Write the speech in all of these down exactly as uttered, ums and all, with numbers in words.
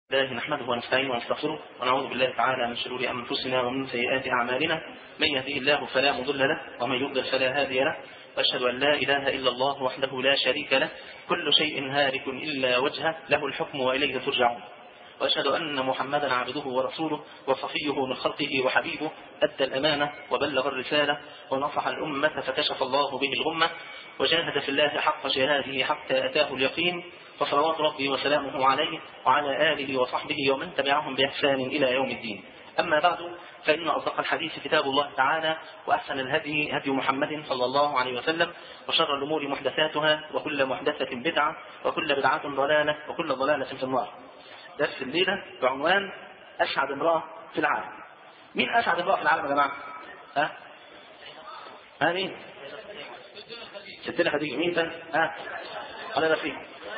الله نحمده ونستعينه ونستغفره ونعوذ بالله تعالى من شرور أنفسنا ومن سيئات أعمالنا. من يهده الله فلا مضل له ومن يضلل فلا هادي له، وأشهد أن لا إله إلا الله وحده لا شريك له، كل شيء هالك إلا وجهه، له الحكم وإليه ترجعون. وأشهد أن محمدا عبده ورسوله وصفيه من خلقه وحبيبه، أدى الأمانة وبلغ الرسالة ونصح الأمة فكشف الله به الغمة، وجاهد في الله حق جهاده حتى أتاه اليقين، فصلوات ربي وسلامه عليه وعلى آله وصحبه ومن تبعهم بإحسان إلى يوم الدين. أما بعد، فإن أصدق الحديث كتاب الله تعالى، وأحسن الهدي هدي محمد صلى الله عليه وسلم، وشر الأمور محدثاتها، وكل محدثة بدعة، وكل بدعة ضلالة، وكل ضلالة في النار. درس الليلة بعنوان أسعد امرأة في العالم. مين أسعد امرأة في العالم يا جماعة؟ ها؟ ها مين؟ ستنا خديجة. مين تاني؟ ها؟ الله يبارك فيك.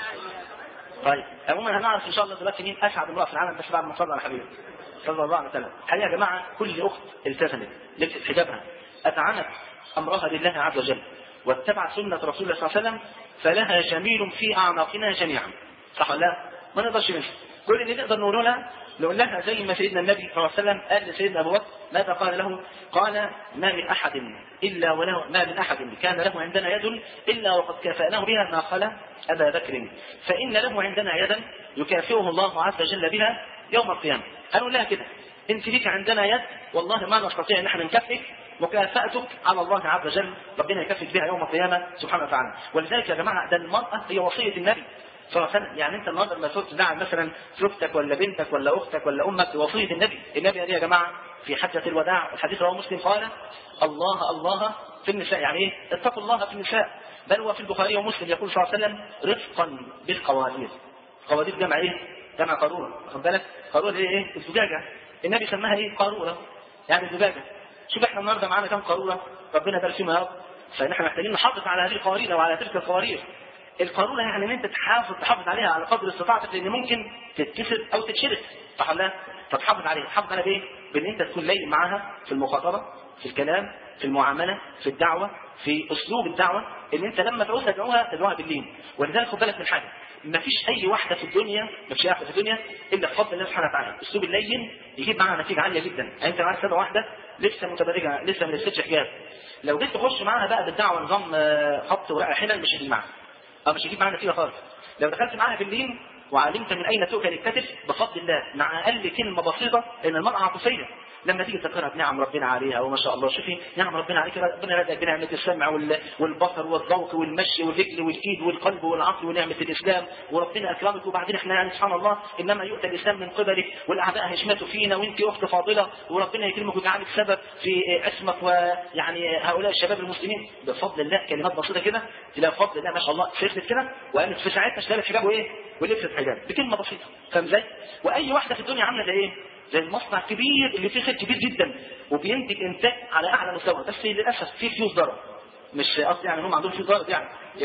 طيب عموما هنعرف ان شاء الله دلوقتي مين اسعد امراه في العالم، بس بعد ما نصلي على حبيبي صلى الله عليه وسلم. الحقيقه يا جماعه كل اخت التزمت لبست حجابها، اذعنت امرها لله عز وجل، واتبعت سنه رسول الله صلى الله عليه وسلم، فلها جميل في اعناقنا جميعا. صح ولا لا؟ ما نقدرش ننسى. كل اللي نقدر نقوله لها نقول لها زي ما سيدنا النبي صلى الله عليه وسلم قال لسيدنا ابو بكر، ماذا قال له؟ قال: ما من احد الا وله ما من احد كان له عندنا يد الا وقد كافأناه بها ما خلا ابا بكر، فان له عندنا يدا يكافئه الله عز وجل بها يوم القيامه. هنقول لها كده: انت ليك عندنا يد والله ما نستطيع ان احنا نكفئك، مكافأتك على الله عز وجل ربنا يكفئك بها يوم القيامه سبحانه وتعالى. ولذلك يا جماعه ده المراه هي وصيه النبي صلى الله عليه وسلم. يعني انت النهارده لما تدعم مثلا زوجتك ولا بنتك ولا اختك ولا امك بوصيه النبي، النبي دي يا جماعه في حجه الوداع، الحديث رواه مسلم، قال: الله الله في النساء. يعني ايه؟ اتقوا الله في النساء. بل هو في البخاري ومسلم يقول صلى الله عليه وسلم: رفقا بالقوارير. قوارير جمع ايه؟ جمع قاروره. واخد بالك؟ قاروره ايه؟ ايه؟ الزجاجه. النبي سماها ايه؟ قاروره، يعني الزجاجه. شوف احنا النهارده معانا كم قاروره، ربنا يبارك فيهم يا رب. فاحنا محتاجين نحافظ على هذه القوارير وعلى تلك القوارير. القارورة يعني ان انت تحافظ تحافظ عليها على قدر استطاعتك، لان ممكن تتكسر او تتشرك. صح ولا لا؟ فتحافظ عليها. تحافظ عليها بايه؟ بان انت تكون لايق معاها في المخاطبه، في الكلام، في المعامله، في الدعوه، في اسلوب الدعوه، ان انت لما تعوزها تدعوها تدعوها باللين. ولذلك خد بالك من حاجه: ما فيش اي واحده في الدنيا، ما فيش اي واحده في الدنيا الا بفضل الله سبحانه وتعالى. الاسلوب اللين يجيب معاها نتيجه عاليه جدا. يعني انت معاك سبع واحده لسه متبرجه، لسه ما لبستش حجاب، لو جيت تخش معاها بقى بالدعوه نظام خط ورقه حلل، مش هتيجي معاها، أو مش هيجيب معانا نتيجة خالص. لو دخلت معانا في اللين وعلمت من أين تؤكل الكتف بفضل الله، مع أقل كلمة بسيطة، إن المرأة عاطفية لما تيجي تذكرها بنعم ربنا عليها وما شاء الله، شوفي نعم ربنا عليك، ربنا رزقك بنعمة السمع والبصر والذوق والمشي والرجل والإيد والقلب والعقل ونعمة الإسلام، وربنا أكرمك. وبعدين إحنا يعني سبحان الله إنما يؤتى الإسلام من قبلك، والأعداء هيشمتوا فينا، وأنت أخت فاضلة، وربنا يكرمك ويجعلك سبب في عصمة ويعني هؤلاء الشباب المسلمين بفضل الله. كلمات بسيطة كده تلاقي بفضل الله ما شاء الله شفت كده، وقامت في ساعتها اشتغلت حجاب وإيه؟ ولبست حجاب بكلمة بسيطة. فاهم ازاي؟ وأي واحدة في الدنيا عاملة زي إيه؟ زي المصنع الكبير اللي فيه خير كبير جدا وبينتج انتاج على اعلى مستوى، بس للاسف فيه فيوز ضرر. مش قصدي يعني هم عندهم فيوز ضرر يعني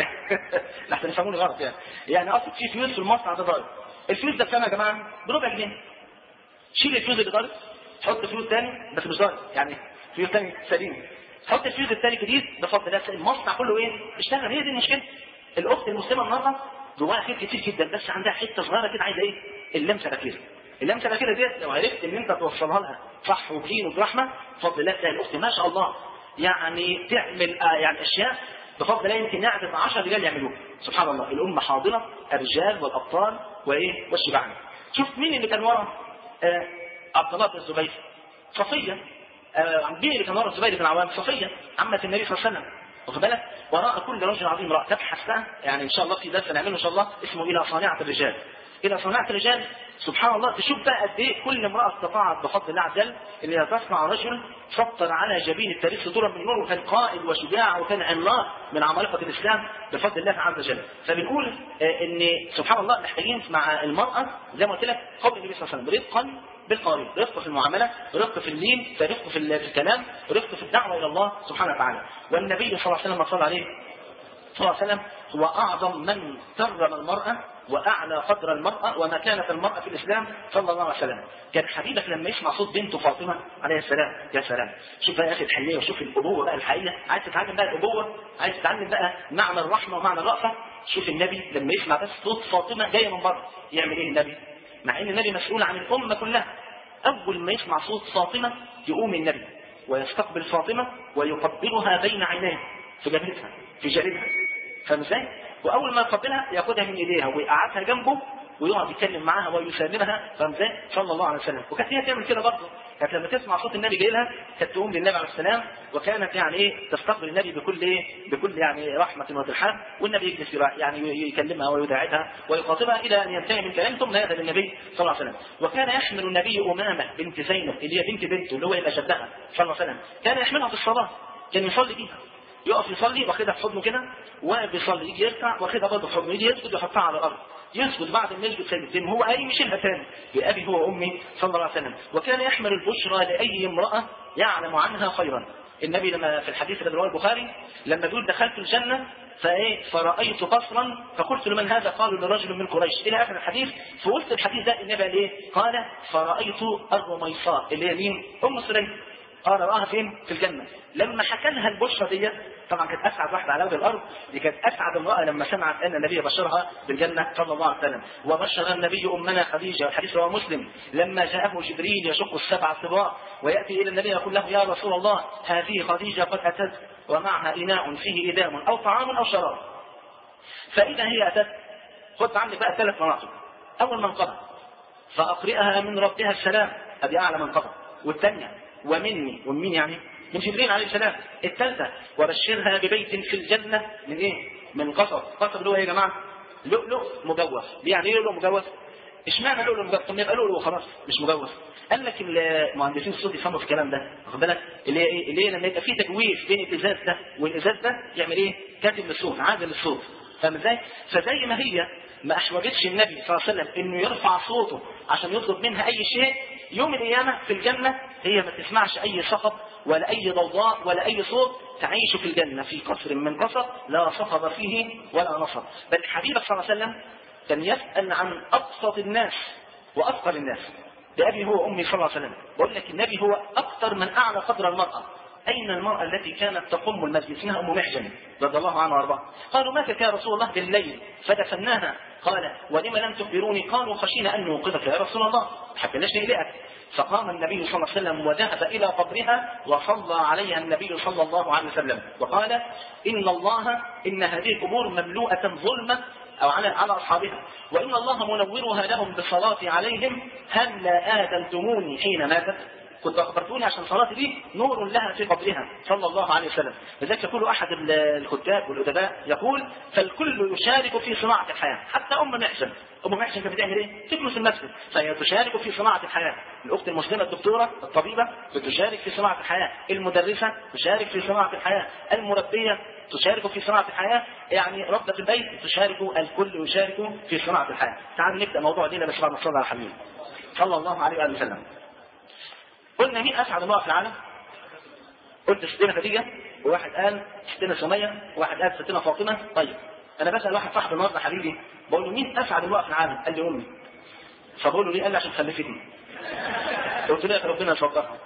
لحسن يفهموني غلط يعني يعني قصدي فيه فيوز في المصنع ده ضرر. الفيوز ده بكام يا جماعه؟ بربع جنيه. شيل الفيوز اللي ضرر، حط فيوز ثاني بس مش ضرر، يعني فيوز ثاني سليم، حط الفيوز الثاني جديد بفضل الله المصنع كله ايه؟ اشتغل. هي دي المشكله. الاخت المسلمه النهارده جواها خير كتير جدا، بس عندها حته صغيره كده عايزه ايه؟ اللمسه الاخيره. اللمسه الاخيره ديت لو عرفت ان انت توصلها لها صح وبلين وبرحمه بفضل الله، تلاقي الاخت ما شاء الله يعني تعمل آه يعني اشياء بفضل الله يمكن يعجز عشرة رجال يعملوها. سبحان الله. الامه حاضره، الرجال والابطال وايه؟ والشبعان. شوف مين اللي كان ورا آه عبد الله بن الزبير؟ صفيه. آه مين اللي كان ورا الزبير بن عوام؟ صفيه عمه النبي صلى الله عليه وسلم. واخد بالك؟ وراء كل رجل عظيم امراه. تبحث بقى يعني ان شاء الله في درس نعمله ان شاء الله اسمه الى صانعه الرجال. إلى صناعة الرجال. سبحان الله. تشوف بقى قد إيه كل امرأة استطاعت بفضل الله عز وجل إن هي تصنع رجل سطر على جبين التاريخ سطورا من نور، وكان قائد وشجاع وكان عملاق من عمالقة الإسلام بفضل الله عز وجل. فبنقول إن سبحان الله محتاجين مع المرأة زي ما قلت لك قول النبي صلى الله عليه وسلم: رفقا بالقارئ، رفق في المعاملة، رفق في اللين، رفق في الكلام، رفق في الدعوة إلى الله سبحانه وتعالى. والنبي صلى الله عليه وسلم صلى عليه صلى الله عليه وسلم هو أعظم من كرم المرأة وأعلى قدر المرأة ومكانة المرأة في الإسلام صلى الله عليه وسلم. كان حبيبك لما يسمع صوت بنته فاطمة عليه السلام، يا سلام. شوف بقى يا أخي الحنية، وشوف الأبوة بقى الحقيقية. عايز تتعلم بقى الأبوة، عايز تتعلم بقى معنى الرحمة ومعنى الرأفة. شوف النبي لما يسمع بس صوت فاطمة جاية من بره يعمل إيه النبي؟ مع ان النبي مسؤول عن الامه كلها. اول ما يسمع صوت فاطمه يقوم النبي ويستقبل فاطمه ويقبلها بين عينيه في جبهتها في جانبها، فاهم ازاي؟ واول ما يقبلها ياخدها من ايديها ويقعدها جنبه ويقعد يتكلم معاها ويسلمها، فاهم ازاي؟ صلى الله عليه وسلم. وكانت هي تعمل كده برضه، كانت لما تسمع صوت النبي جاي لها كانت تقوم للنبي عليه السلام، وكانت يعني ايه تستقبل النبي بكل ايه بكل يعني رحمه وترحاب، والنبي يجلس يعني يكلمها ويداعبها ويخاطبها الى ان ينتهي من كلام ثم يذهب النبي صلى الله عليه وسلم. وكان يحمل النبي امامه بنت زينب اللي هي بنت بنته اللي هو يبقى جدها صلى الله عليه وسلم، كان يحملها في الصلاه، كان يصلي بيها، يقف يصلي واخدها في حضنه كده وبيصلي، يجي يركع واخدها برضه في حضنه، يجي يسجد ويحطها على الارض، يسجد بعد ما يسجد سجدتين هو قايم يشيلها ثاني بأبي هو وأمي صلى الله عليه وسلم. وكان يحمل البشرى لأي امرأة يعلم عنها خيرا. النبي لما في الحديث الذي رواه البخاري لما بيقول دخلت الجنة فايه فرأيت قصرا فقلت لمن هذا؟ قالوا لرجل من قريش الى اخر الحديث. في وسط الحديث ده النبي قال ايه؟ قال فرأيت الرميصاء اللي هي مين؟ ام سليم. قال رآها فين؟ في الجنة. لما حكى لها البشرى دي طبعا كانت اسعد واحده على وجه الارض، دي كانت اسعد امراه لما سمعت ان النبي بشرها بالجنه صلى الله عليه وسلم. وبشر النبي امنا خديجه، الحديث رواه مسلم، لما جاءه جبريل يشق السبع طباق وياتي الى النبي يقول له يا رسول الله هذه خديجه قد اتت ومعها اناء فيه ادام او طعام او شراب. فاذا هي اتت خذ عندك بقى ثلاث مناطق. اول منقبه فاقرئها من ربها السلام، ادي اعلى منقبه. والثانيه ومني، ومن يعني من جبريل عليه السلام. الثالثة وبشرها ببيت في الجنة من ايه؟ من قصب. قصب اللي هو ايه يا جماعة؟ لؤلؤ مجوف. يعني ايه لؤلؤ مجوف؟ اشمعنى لؤلؤ مجوف؟ طب يبقى لؤلؤ خلاص مش مجوف. قال لك المهندسين الصوت يفهموا في الكلام ده، واخد بالك؟ اللي هي ايه؟ اللي هي لما يبقى في تجويف بين الازاز ده والازاز ده يعمل ايه؟ كاتم للصوت، عازل للصوت. فاهم ازاي؟ فزي ما هي ما احوجتش النبي صلى الله عليه وسلم انه يرفع صوته عشان يطلب منها اي شيء، يوم القيامة في الجنة هي ما تسمعش اي صخب ولا اي ضوضاء ولا اي صوت، تعيش في الجنة في قصر من قصب لا صخب فيه ولا نصب. بل حبيبك صلى الله عليه وسلم كان يسأل عن ابسط الناس وافقر الناس. بأبي هو امي صلى الله عليه وسلم. بقول لك النبي هو اكثر من اعلى قدر المرأة. اين المرأة التي كانت تقوم المسجد؟ اسمها ام محجن رضي الله عنها وارضاها. قالوا ماتت يا رسول الله بالليل فدفناها. قال ولم لم تخبروني؟ قالوا خشينا ان نوقظك يا رسول الله، ما حبيناش نقلقك. فقام النبي صلى الله عليه وسلم وذهب الى قبرها وصلى عليها النبي صلى الله عليه وسلم وقال ان الله ان هذه القبور مملوءة ظلمة او على على اصحابها، وان الله منورها لهم بالصلاة عليهم، هل لا آذنتموني حين ماتت؟ كنت أخبرتوني عشان صلاتي دي نور لها في قبرها صلى الله عليه وسلم. لذلك يقول أحد الكتاب والأدباء يقول فالكل يشارك في صناعة الحياة، حتى أم محسن. أم محسن كانت بتعمل إيه؟ تجلس المسجد، فهي تشارك في صناعة الحياة. الأخت المسلمة الدكتورة الطبيبة بتشارك في صناعة الحياة، المدرسة تشارك في صناعة الحياة، المربية تشارك في صناعة الحياة، يعني ربة البيت تشارك، الكل يشارك في صناعة الحياة. تعالوا نبدأ موضوع دينا بس بعد ما صلى على الحبيب صلى الله عليه وآله وسلم. قلنا مين اسعد امرأة في العالم؟ قلت ستنا خديجة، وواحد قال ستنا سمية، وواحد قال ستنا فاطمة. طيب انا بسأل واحد صاحب النهارده حبيبي بقول له مين اسعد امرأة في العالم؟ قال لي امي. فبقول له ليه؟ قال لي عشان خلفتني. قلت له يا ربنا يصبرها.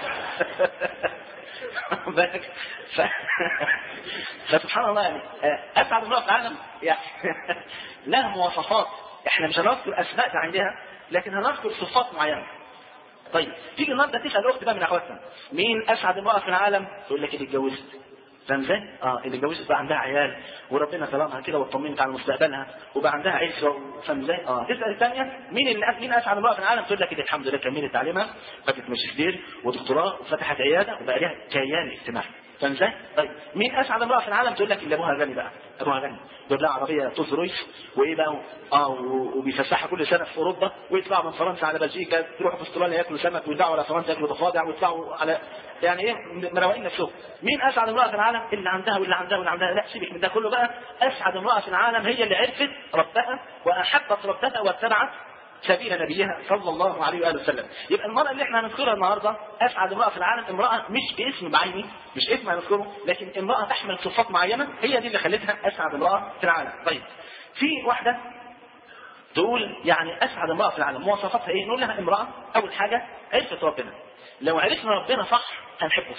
بالك ف... فسبحان الله يعني اسعد امرأة في العالم يعني لها مواصفات احنا مش هنذكر اسماء عندها لكن هنذكر صفات معينة. طيب تيجي النهارده تسال اخت بقى من اخواتنا مين اسعد امراه في العالم؟ تقول لك اللي اتجوزت. فاهم ازاي؟ اه اللي اتجوزت بقى عندها عيال وربنا كرمها كده واطمنت على مستقبلها وبقى عندها عشره. فاهم ازاي؟ اه تسال الثانيه مين اللي مين اسعد امراه في العالم؟ تقول لك الحمد لله كملت تعليمها، خدت ماجستير ودكتوراه وفتحت عياده وبقى لها كيان اجتماعي. فاهم ازاي؟ طيب مين اسعد امراه في العالم؟ تقول لك اللي ابوها غني بقى، ابوها غني جاب لها عربيه توز رويس وايه بقى اه وبيفسحها كل سنه في اوروبا ويطلعوا من فرنسا على بلجيكا، يروحوا في استراليا ياكلوا سمك ويرجعوا على فرنسا ياكلوا ضفادع ويطلعوا على يعني ايه مروقين نفسهم. مين اسعد امراه في العالم؟ اللي عندها واللي عندها واللي عندها. لا سيبك من ده كله بقى. اسعد امراه في العالم هي اللي عرفت ربها واحبت ربها واتبعت سبيل نبيها صلى الله عليه واله وسلم. يبقى المرأة اللي احنا هنذكرها النهارده اسعد امرأة في العالم، امرأة مش باسم بعيني، مش اسم هنذكره، لكن امرأة تحمل صفات معينة هي دي اللي خلتها اسعد امرأة في العالم. طيب في واحدة تقول يعني اسعد امرأة في العالم مواصفاتها ايه؟ نقول لها امرأة اول حاجة عرفت ربنا. لو عرفنا ربنا صح هنحبه صح.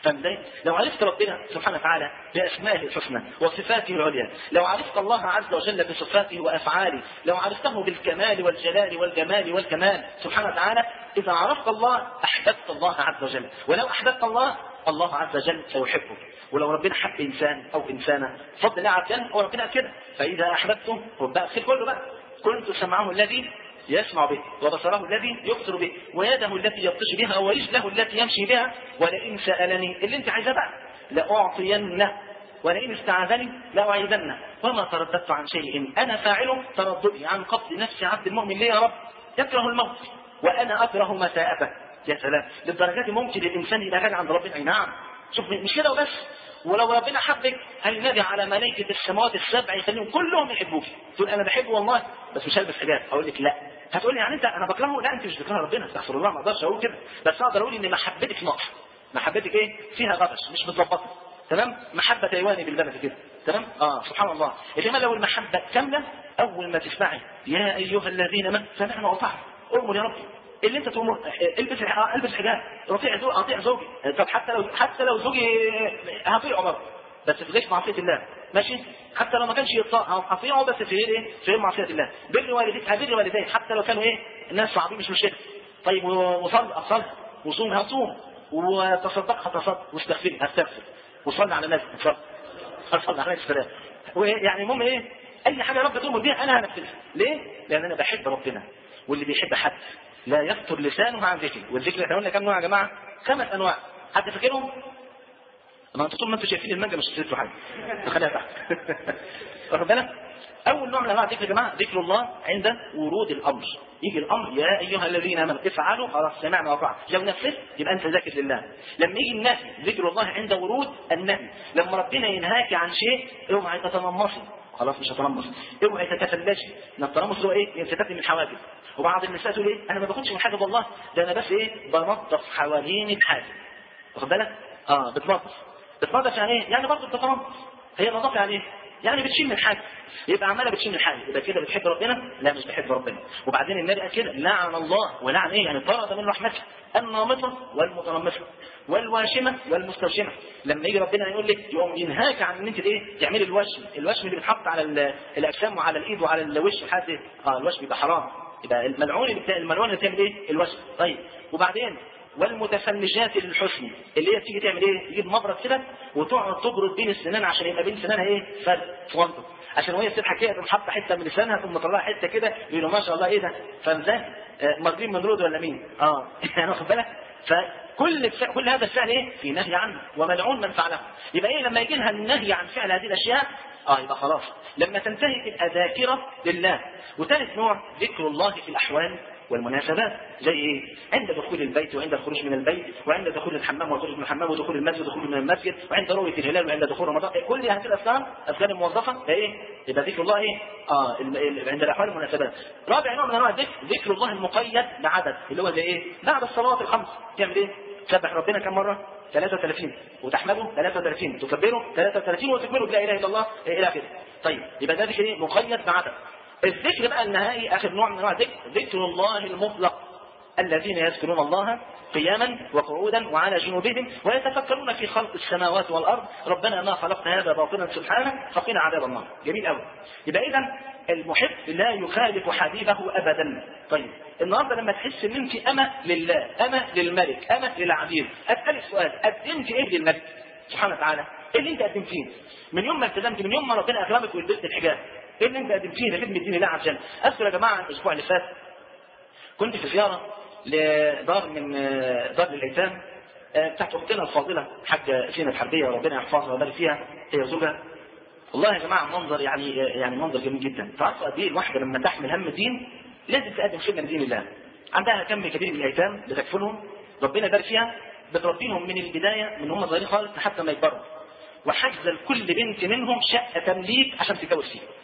فازاي؟ لو عرفت ربنا سبحانه وتعالى باسمائه الحسنى وصفاته العليا، لو عرفت الله عز وجل بصفاته وافعاله، لو عرفته بالكمال والجلال والجمال والكمال سبحانه وتعالى، اذا عرفت الله احببت الله عز وجل، ولو احببت الله الله عز وجل سيحبك. ولو ربنا حب انسان او انسانه فضل الله عز وجل، وربنا كده فاذا احببته هو بقى الخير كله بقى. كنت سمعه الذي يسمع به، وبصره الذي يبصر به، ويده التي يبطش بها، ورجله التي يمشي بها، ولئن سالني اللي انت عايزاه بقى لاعطينه، ولئن استعاذني لاعيذنه، وما ترددت عن شيء انا فاعله ترددي عن قبض نفس عبد المؤمن لي يا رب يكره الموت وانا اكره مساءته. يا سلام، للدرجات ممكن الانسان يبقى غني عند ربنا. اي نعم، شوف مش كده وبس، ولو ربنا حبك هينادي على ملائكه السماوات السبع يخليهم كلهم يحبوك. تقول انا بحبه والله بس مش هلبس حجاب. اقول لك لا. هتقول لي يعني انت انا بكرهه؟ لا، انت مش بتكره ربنا، استغفر الله، ما اقدرش اقول كده، بس اقدر اقول ان محبتك ناقصه، محبتك ايه؟ فيها غبش، مش متظبطه. تمام؟ محبه تايواني بالبلد كده. تمام؟ اه سبحان الله. انما لو المحبه كامله، اول ما تسمعي يا ايها الذين امنوا سمعنا وأطعنا، امر يا ربي اللي انت تؤمر، البس البس حجاب، اطيع زوجي، اطيع زوجي. طب حتى لو حتى لو زوجي هطيعه برضه بس في غير معصيه الله، ماشي؟ حتى لو ما كانش يطاع هطيعه بس في غير ايه؟ في غير معصيه الله. بر والديك، هبر والديك حتى لو كانوا ايه؟ الناس صعبين مش مشكله. طيب وصل اصل وصوم هصوم، وتصدق هتصدق، واستغفر هستغفر، وصلي على الناس صلي صلي على السلام. ويعني المهم ايه؟ اي حاجه رب تؤمر بيها انا هنفذها. ليه؟ لان انا بحب ربنا، واللي بيحب حد لا يفتر لسانه عن ذكره. والذكر احنا قلنا كم نوع يا جماعه؟ خمس انواع. حد فاكرهم؟ ما انتوا طول ما انتوا شايفين المانجا مش هتشتروا حاجه، خليها تحت. واخد بالك؟ اول نوع من انواع الذكر يا جماعه ذكر الله عند ورود الامر. يجي الامر يا ايها الذين امنوا افعلوا، خلاص سمعنا وأطعنا. لو نفذت يبقى انت ذاكر لله. لما يجي النهي ذكر الله عند ورود النهي، لما ربنا ينهاك عن شيء اوعي تتنمصي، خلاص مش هتنمص، اوعي تتفلجي. ان التنمص هو ايه؟ انفتاح من الحواجز. وبعض النساء تقول ايه؟ انا ما باخدش من حاجه والله، ده انا بس ايه؟ بنظف حوالين الحاجه. واخد بالك؟ اه بتنظف. بتنظف يعني ايه؟ يعني برضه بتتنظف. هي نظافه يعني ايه؟ يعني بتشيل من حاجه، يبقى عماله بتشيل من حاجه، يبقى كده بتحب ربنا؟ لا مش بتحب ربنا. وبعدين النبي قال كده لعن الله، ولعن ايه؟ يعني طرد من رحمته النامطه والمتنمصه والواشمه والمستوشمه. لما يجي ربنا يقول لك يقوم ينهاك عن ان انت ايه؟ تعملي الوشم، الوشم اللي بيتحط على الاجسام وعلى الايد وعلى الوش لحد ايه؟ اه الوشم يبقى حرام، يبقى الملعون اللي الملعون اللي بتعمل ايه؟ الوشم. طيب وبعدين والمتفنجات للحسن، اللي هي تيجي تعمل ايه؟ تجيب مبرد كده وتقعد تبرد بين السنان عشان يبقى بين سنانها ايه؟ فرد صغنطه، عشان وهي بتضحك كده تقوم حاطه حته من لسانها تقوم مطلعه حته كده يقولوا ما شاء الله ايه ده؟ فمزاه آه مارلين مونرو ولا مين؟ اه يعني واخد بالك؟ فكل الفعل كل هذا الفعل ايه؟ في نهي عنه، وملعون من فعله. يبقى ايه لما يجي لها النهي عن فعل هذه الاشياء؟ اه يبقى خلاص لما تنتهي تبقى ذاكره لله. وثالث نوع ذكر الله في الاحوال والمناسبات، زي ايه؟ عند دخول البيت وعند الخروج من البيت، وعند دخول الحمام والخروج من الحمام، ودخول المسجد ودخول من المسجد، وعند رؤيه الهلال وعند دخول رمضان. كل هذه الاذكار اذكار الموظفه ايه؟ يبقى ذكر الله ايه؟ اه عند الاحوال والمناسبات. رابع نوع من انواع الذكر ذكر الله المقيد بعدد، اللي هو زي ايه؟ بعد الصلوات الخمس تعمل ايه؟ تسبح ربنا كم مره؟ ثلاثة وثلاثين، وتحمده ثلاثة وثلاثين، تكبره ثلاثة وثلاثين، وتكمله بلا اله الا الله الى اخره. طيب يبقى ده ذكر ايه؟ مقيد بعدد. الذكر بقى النهائي اخر نوع من انواع الذكر ذكر الله المطلق، الذين يذكرون الله قياما وقعودا وعلى جنوبهم ويتفكرون في خلق السماوات والارض ربنا ما خلقت هذا باطلا سبحانه فقنا عذاب النار. جميل قوي. يبقى اذا المحب لا يخالف حبيبه ابدا. طيب النهارده لما تحس ان انت اما لله، اما للملك، اما للعبيد، اسالك سؤال، قدمت ايه للملك سبحانه وتعالى؟ ايه اللي انت قدمتيه من يوم ما التزمت، من يوم ما ربنا اكرمك ولبست الحجاب؟ ايه اللي انت قدمتيه لخدمه دين الله عز وجل؟ اذكر يا جماعه الاسبوع اللي فات كنت في زياره لدار من دار للايتام بتاعت اختنا الفاضله حاجه سينا الحربيه وربنا يحفظها ويبارك فيها هي وزوجها. والله يا جماعه منظر يعني يعني منظر جميل جدا. تعرفوا قد ايه الواحده لما تحمل هم الدين لازم تقدم خدمه لدين الله. عندها كم كبير من الايتام بتكفلهم ربنا يبارك فيها، بتربيهم من البدايه من هم صغيرين خالص لحتى ما يكبروا، وحجز لكل بنت منهم شقه تمليك عشان تتجوز فيها،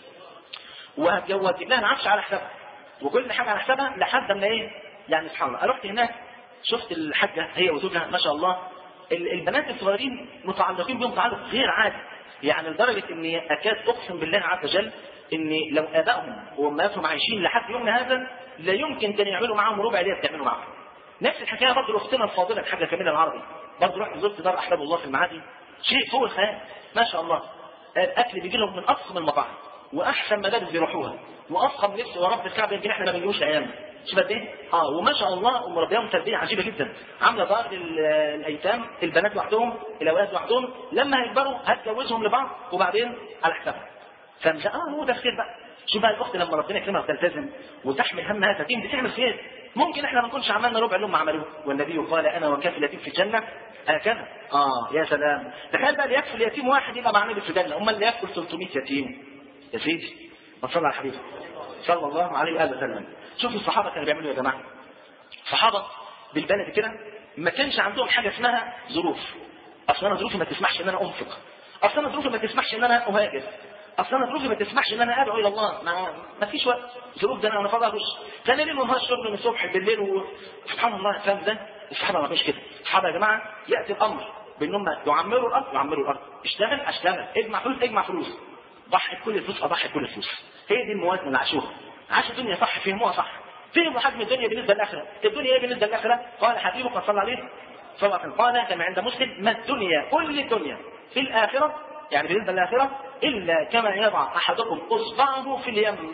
وهتجوز لها عفش على حسابها وكل حاجه على حسابها لحد ما ايه يعني سبحان الله. رحت هناك شفت الحاجه هي وزوجها ما شاء الله، البنات الصغيرين متعلقين بهم تعلق غير عادي، يعني لدرجه اني اكاد اقسم بالله عز وجل ان لو ابائهم وامهاتهم عايشين لحد يومنا هذا لا يمكن كانوا يعملوا معاهم ربع اللي بتعملوا معاهم. نفس الحكايه برضه لاختنا الفاضله الحاجه كامله العربي، برضه رحت زرت دار احباب الله في المعادي، شيء فوق الخيال ما شاء الله. الاكل بيجي لهم من افخم المطاعم واحسن مدارس بيروحوها وافخم لبس، ورب الكعبه يمكن احنا ما بنجيبوش ايام. شوف قد ايه؟ اه وما شاء الله مربيهم تربيه عجيبه جدا. عامله دار الايتام، البنات لوحدهم، الاولاد لوحدهم، لما هيكبروا هتجوزهم لبعض وبعدين على حسابها. فمش اه هو ده الخير بقى. شوف بقى الاخت لما ربنا يكرمها وتلتزم وتحمل همها تتيم بتعمل خير. ممكن احنا ما نكونش عملنا ربع اللي هم عملوه، والنبي قال انا وكافل اليتيم في الجنه هكذا. اه يا سلام، تخيل بقى اللي يكفل يتيم واحد يبقى مع النبي في الجنه، امال اللي يكفل ثلاثمائة يتيم يا سيدي. ما تصلي على الحبيب صلى الله عليه واله وسلم. شوفوا الصحابه كانوا بيعملوا يا جماعه. الصحابه بالبلد كده ما كانش عندهم حاجه اسمها ظروف. اصل انا ظروفي ما تسمحش ان انا انفق، اصل انا ظروفي ما تسمحش ان انا اهاجر، اصل انا ظروفي ما تسمحش ان انا ادعو الى الله، ما, ما فيش وقت. ظروف ده انا انا فاضي كان ليل ونهار شغل من الصبح بالليل وسبحان الله. فاهم ده؟ الصحابه ما فيش كده. الصحابه يا جماعه ياتي الامر بانهم يعمروا الارض يعمروا الارض، اشتغل اشتغل، اجمع فلوس اجمع فلوس، ضحي كل الفلوس اضحي كل الفلوس. هي دي الموازنه اللي عاشوها. عاشوا الدنيا صح، فهموها صح. فهموا حجم الدنيا بالنسبه للاخره. الدنيا ايه بالنسبه للاخره؟ قال حبيبك قد صلى عليه صلى الله عليه وسلم قال كما عند مسلم ما الدنيا كل الدنيا في الاخره، يعني بالنسبه للاخره، الا كما يضع احدكم اصبعه في اليم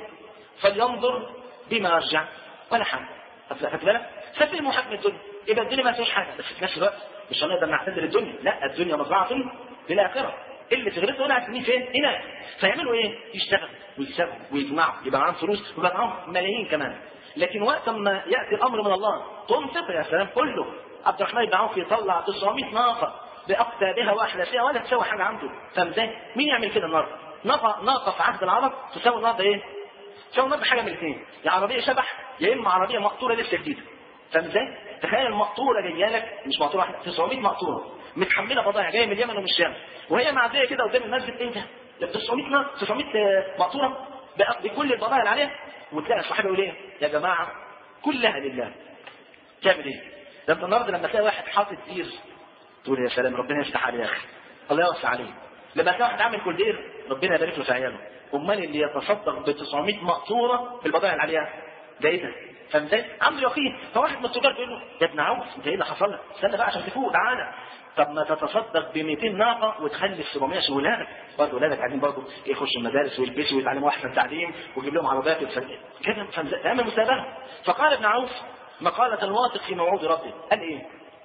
فلينظر بما يرجع ولا حاجه. خدت بالك؟ ففهموا حجم الدنيا، يبقى الدنيا ما فيهاش حاجه، بس في نفس الوقت مش هنقدر نعتذر الدنيا، لا الدنيا مزرعه للاخره. اللي تغرسه ولا عارفين فين هناك. فيعملوا ايه؟ يشتغلوا ويكسبوا ويجمعوا، يبقى معاهم فلوس ويبقى معاهم ملايين كمان. لكن وقت ما ياتي الامر من الله تنفق يا سلام كله. عبد الرحمن بن عوف يطلع تسعمائة ناقه باقتابها واحلاسها ولا تساوي حاجه عنده. فاهم ازاي؟ مين يعمل كده النهارده؟ ناقه ناقه في عهد العرب تساوي النهارده ايه؟ تساوي النهارده حاجه من الاثنين، يا عربيه شبح يا اما عربيه مقطوره لسه جديده. فاهم ازاي؟ تخيل المقطوره جايه لك، مش مقطوره واحده، تسعمائة مقطوره متحمله بضائع جايه من اليمن ومن الشام، وهي معديه كده قدام المسجد. ايه ده؟ ده تسعمائة ناقه تسعمائة مقطوره بكل البضائع اللي عليها. وتلاقي الصحابه يقول ايه؟ يا جماعه كلها لله. تعمل ايه؟ ده انت النهارده لما تلاقي واحد حاطط دير تقول يا سلام ربنا يفتح عليه يا اخي، الله يوسع عليه. لما تلاقي واحد عامل كل دير ربنا يبارك له في عياله. امال اللي يتصدق ب تسعمائة مقطوره في البضائع اللي عليها ده ايه ده؟ فاهم ازاي؟ عنده يقين. فواحد من التجار بيقول له يا ابن عوف انت ايه اللي حصل لك؟ استنى بقى عشان تفوق تعالى. طب ما تتصدق ب مئتين ناقه وتخلي سبعمائة شغلانك، برضه ولادك قاعدين برضه يخشوا المدارس ويلبسوا ويتعلموا احسن تعليم ويجيب لهم عربيات كده. فاهم ازاي؟ اعمل مسابقه. فقال ابن عوف مقالة الواثق في موعود ربه. قال ايه؟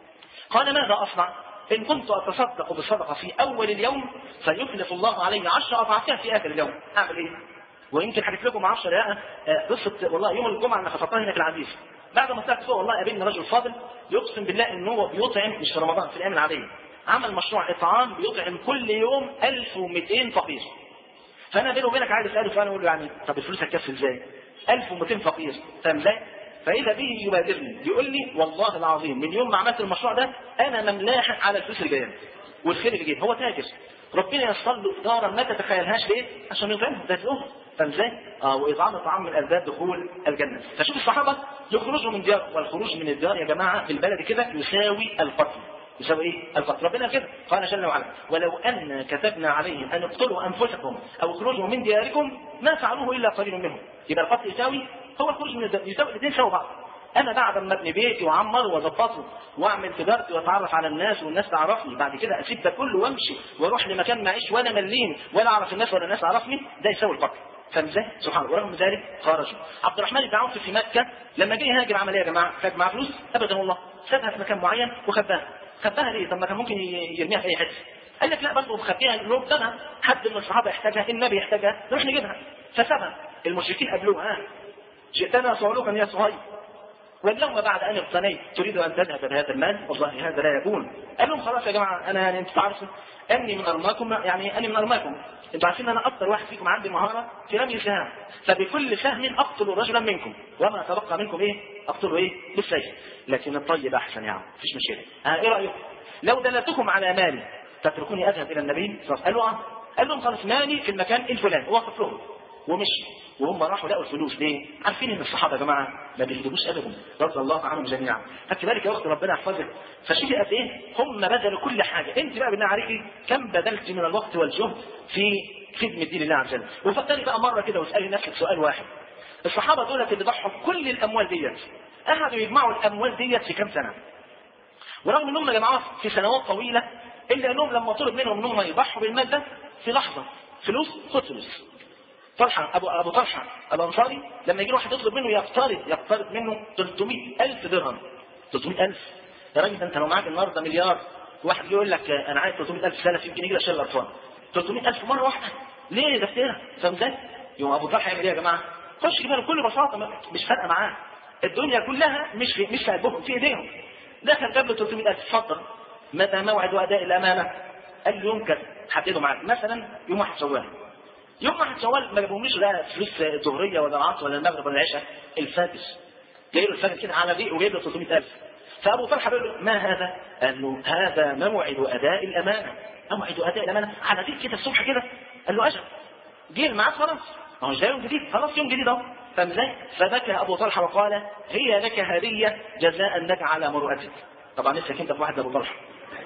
قال ماذا اصنع؟ ان كنت اتصدق بالصدقه في اول اليوم فيخلف الله علي عشر اضعافها في اخر اليوم. اعمل ايه؟ ويمكن حكيت لكم عشر دقائق قصه والله يوم الجمعه انا خطبتها هنا في العزيز. بعد ما طلعت فوق والله قابلني رجل فاضل يقسم بالله ان هو بيطعم، مش في رمضان، في الايام العاديه، عمل مشروع اطعام بيطعم كل يوم ألف ومئتين فقير. فانا بيني وبينك عايز اساله سؤال اقول له يعني طب الفلوس هتكفي ازاي؟ ألف ومئتين فقير. فاهم ازاي؟ فاذا به يبادرني يقول لي والله العظيم من يوم ما عملت المشروع ده انا مملاحق على الفلوس اللي جايه والخير اللي جاي. هو تاجر ربنا ييسر له اداره ما تتخيلهاش ليه؟ عشان يطعمهم ده فلوس. فاهم ازاي؟ اه واطعام الطعام من اسباب دخول الجنه. فشوف الصحابه يخرجوا من ديار، والخروج من الدار يا جماعه في البلد كده يساوي القتل. يساوي ايه؟ القتل. ربنا كده قال جل وعلا ولو ان كتبنا عليهم ان اقتلوا انفسكم او اخرجوا من دياركم ما فعلوه الا قليل منهم. يبقى القتل يساوي هو الخروج من الدار، يساوي الاثنين سوا بعض. انا بعد ما ابني بيتي واعمره واظبطه واعمل تجارتي واتعرف على الناس والناس تعرفني، بعد كده اسيب ده كله وامشي واروح لمكان ما اعيش ولا مليم ولا اعرف الناس ولا الناس تعرفني، ده يساوي القتل. فاهم ازاي؟ سبحان الله. ورغم ذلك خرجوا. عبد الرحمن بن عوف في مكه لما جه يهاجر عمل ايه يا جماعه؟ خد معاه فلوس؟ ابدا والله، سابها في مكان معين وخباها. خباها ليه؟ طب ما كان ممكن يرميها في اي حته. قال لك لا برضه مخبيها ربما حد من الصحابه يحتاجها، النبي يحتاجها، نروح نجيبها. فسابها. المشركين قابلوها ها جئتنا صعلوكا يا صهيب واليوم بعد ان اقتنيت تريد ان تذهب بهذا المال؟ والله هذا لا يكون. قال لهم خلاص يا جماعه انا يعني انتوا تعرفوا اني من ارماكم، يعني اني من ارماكم، انتوا عارفين ان انا اكثر واحد فيكم عندي مهاره في رمي السهام، فبكل سهم اقتل رجلا منكم وما تبقى منكم ايه؟ اقتله ايه؟ بالسيف. لكن الطيب احسن يا عم، مفيش مشكله. ها ايه رايكم؟ لو دلتكم على مالي تتركوني اذهب الى النبي صلى الله عليه وسلم؟ قال لهم خلاص مالي في المكان الفلاني، وقف لهم ومشي. وهم راحوا لقوا الفلوس. ليه؟ عارفين ان الصحابه يا جماعه ما بيكذبوش ابدا رضي الله عنهم جميعا. خدت بالك يا اخت ربنا يحفظك. فشوفي قد ايه هم بذلوا كل حاجه. انت بقى بالله عليكي كم بذلت من الوقت والجهد في خدمه دين الله عز وجل؟ وفكري بقى مره كده واسالي نفسك سؤال واحد. الصحابه دول اللي ضحوا كل الاموال ديت قعدوا يجمعوا الاموال ديت في كام سنه؟ ورغم انهم يا جماعه في سنوات طويله الا انهم لما طلب منهم انهم يضحوا بالمال ده في لحظه، فلوس خد فلوس. طلحه ابو ابو طلحه الانصاري لما يجي واحد يطلب منه يقترض يقترض منه ثلاثمائة ألف درهم. ثلاثمائة ألف يا راجل، انت لو معاك النهارده مليار واحد يقول لك انا عايز ثلاثمائة ألف سلف يمكن يجي اشيل الارقام. ثلاثمائة ألف مره واحده ليه ده كتير؟ فاهم ازاي؟ يوم ابو طلحه يعمل ايه يا جماعه؟ خش كده بكل بساطه، مش فارقه معاه الدنيا كلها، مش في مش في قلبهم، في ايديهم. دخل جاب له ثلاثمائة ألف، اتفضل متى موعد واداء الامانه؟ قال له يوم كذا، حدده معاك مثلا يوم واحد شوال. يوم واحد شوال ما جابهمليش بقى فلوس الظهريه ولا العصر ولا المغرب ولا العشاء، الفجر جاي له الفجر كده على ضيق وجايب له ثلاثمائة ألف. فابو طلحه بيقول له ما هذا؟ قال له هذا موعد اداء الامانه. موعد اداء الامانه على ضيق كده الصبح كده؟ قال له اجل، جه الميعاد خلاص، ما هو جاي يوم جديد، خلاص يوم جديد اهو. فاهم ازاي؟ فبكى ابو طلحه وقال هي لك هديه جزاء لك على مروءتك. طبعا نفسك انت في واحد ابو طلحه.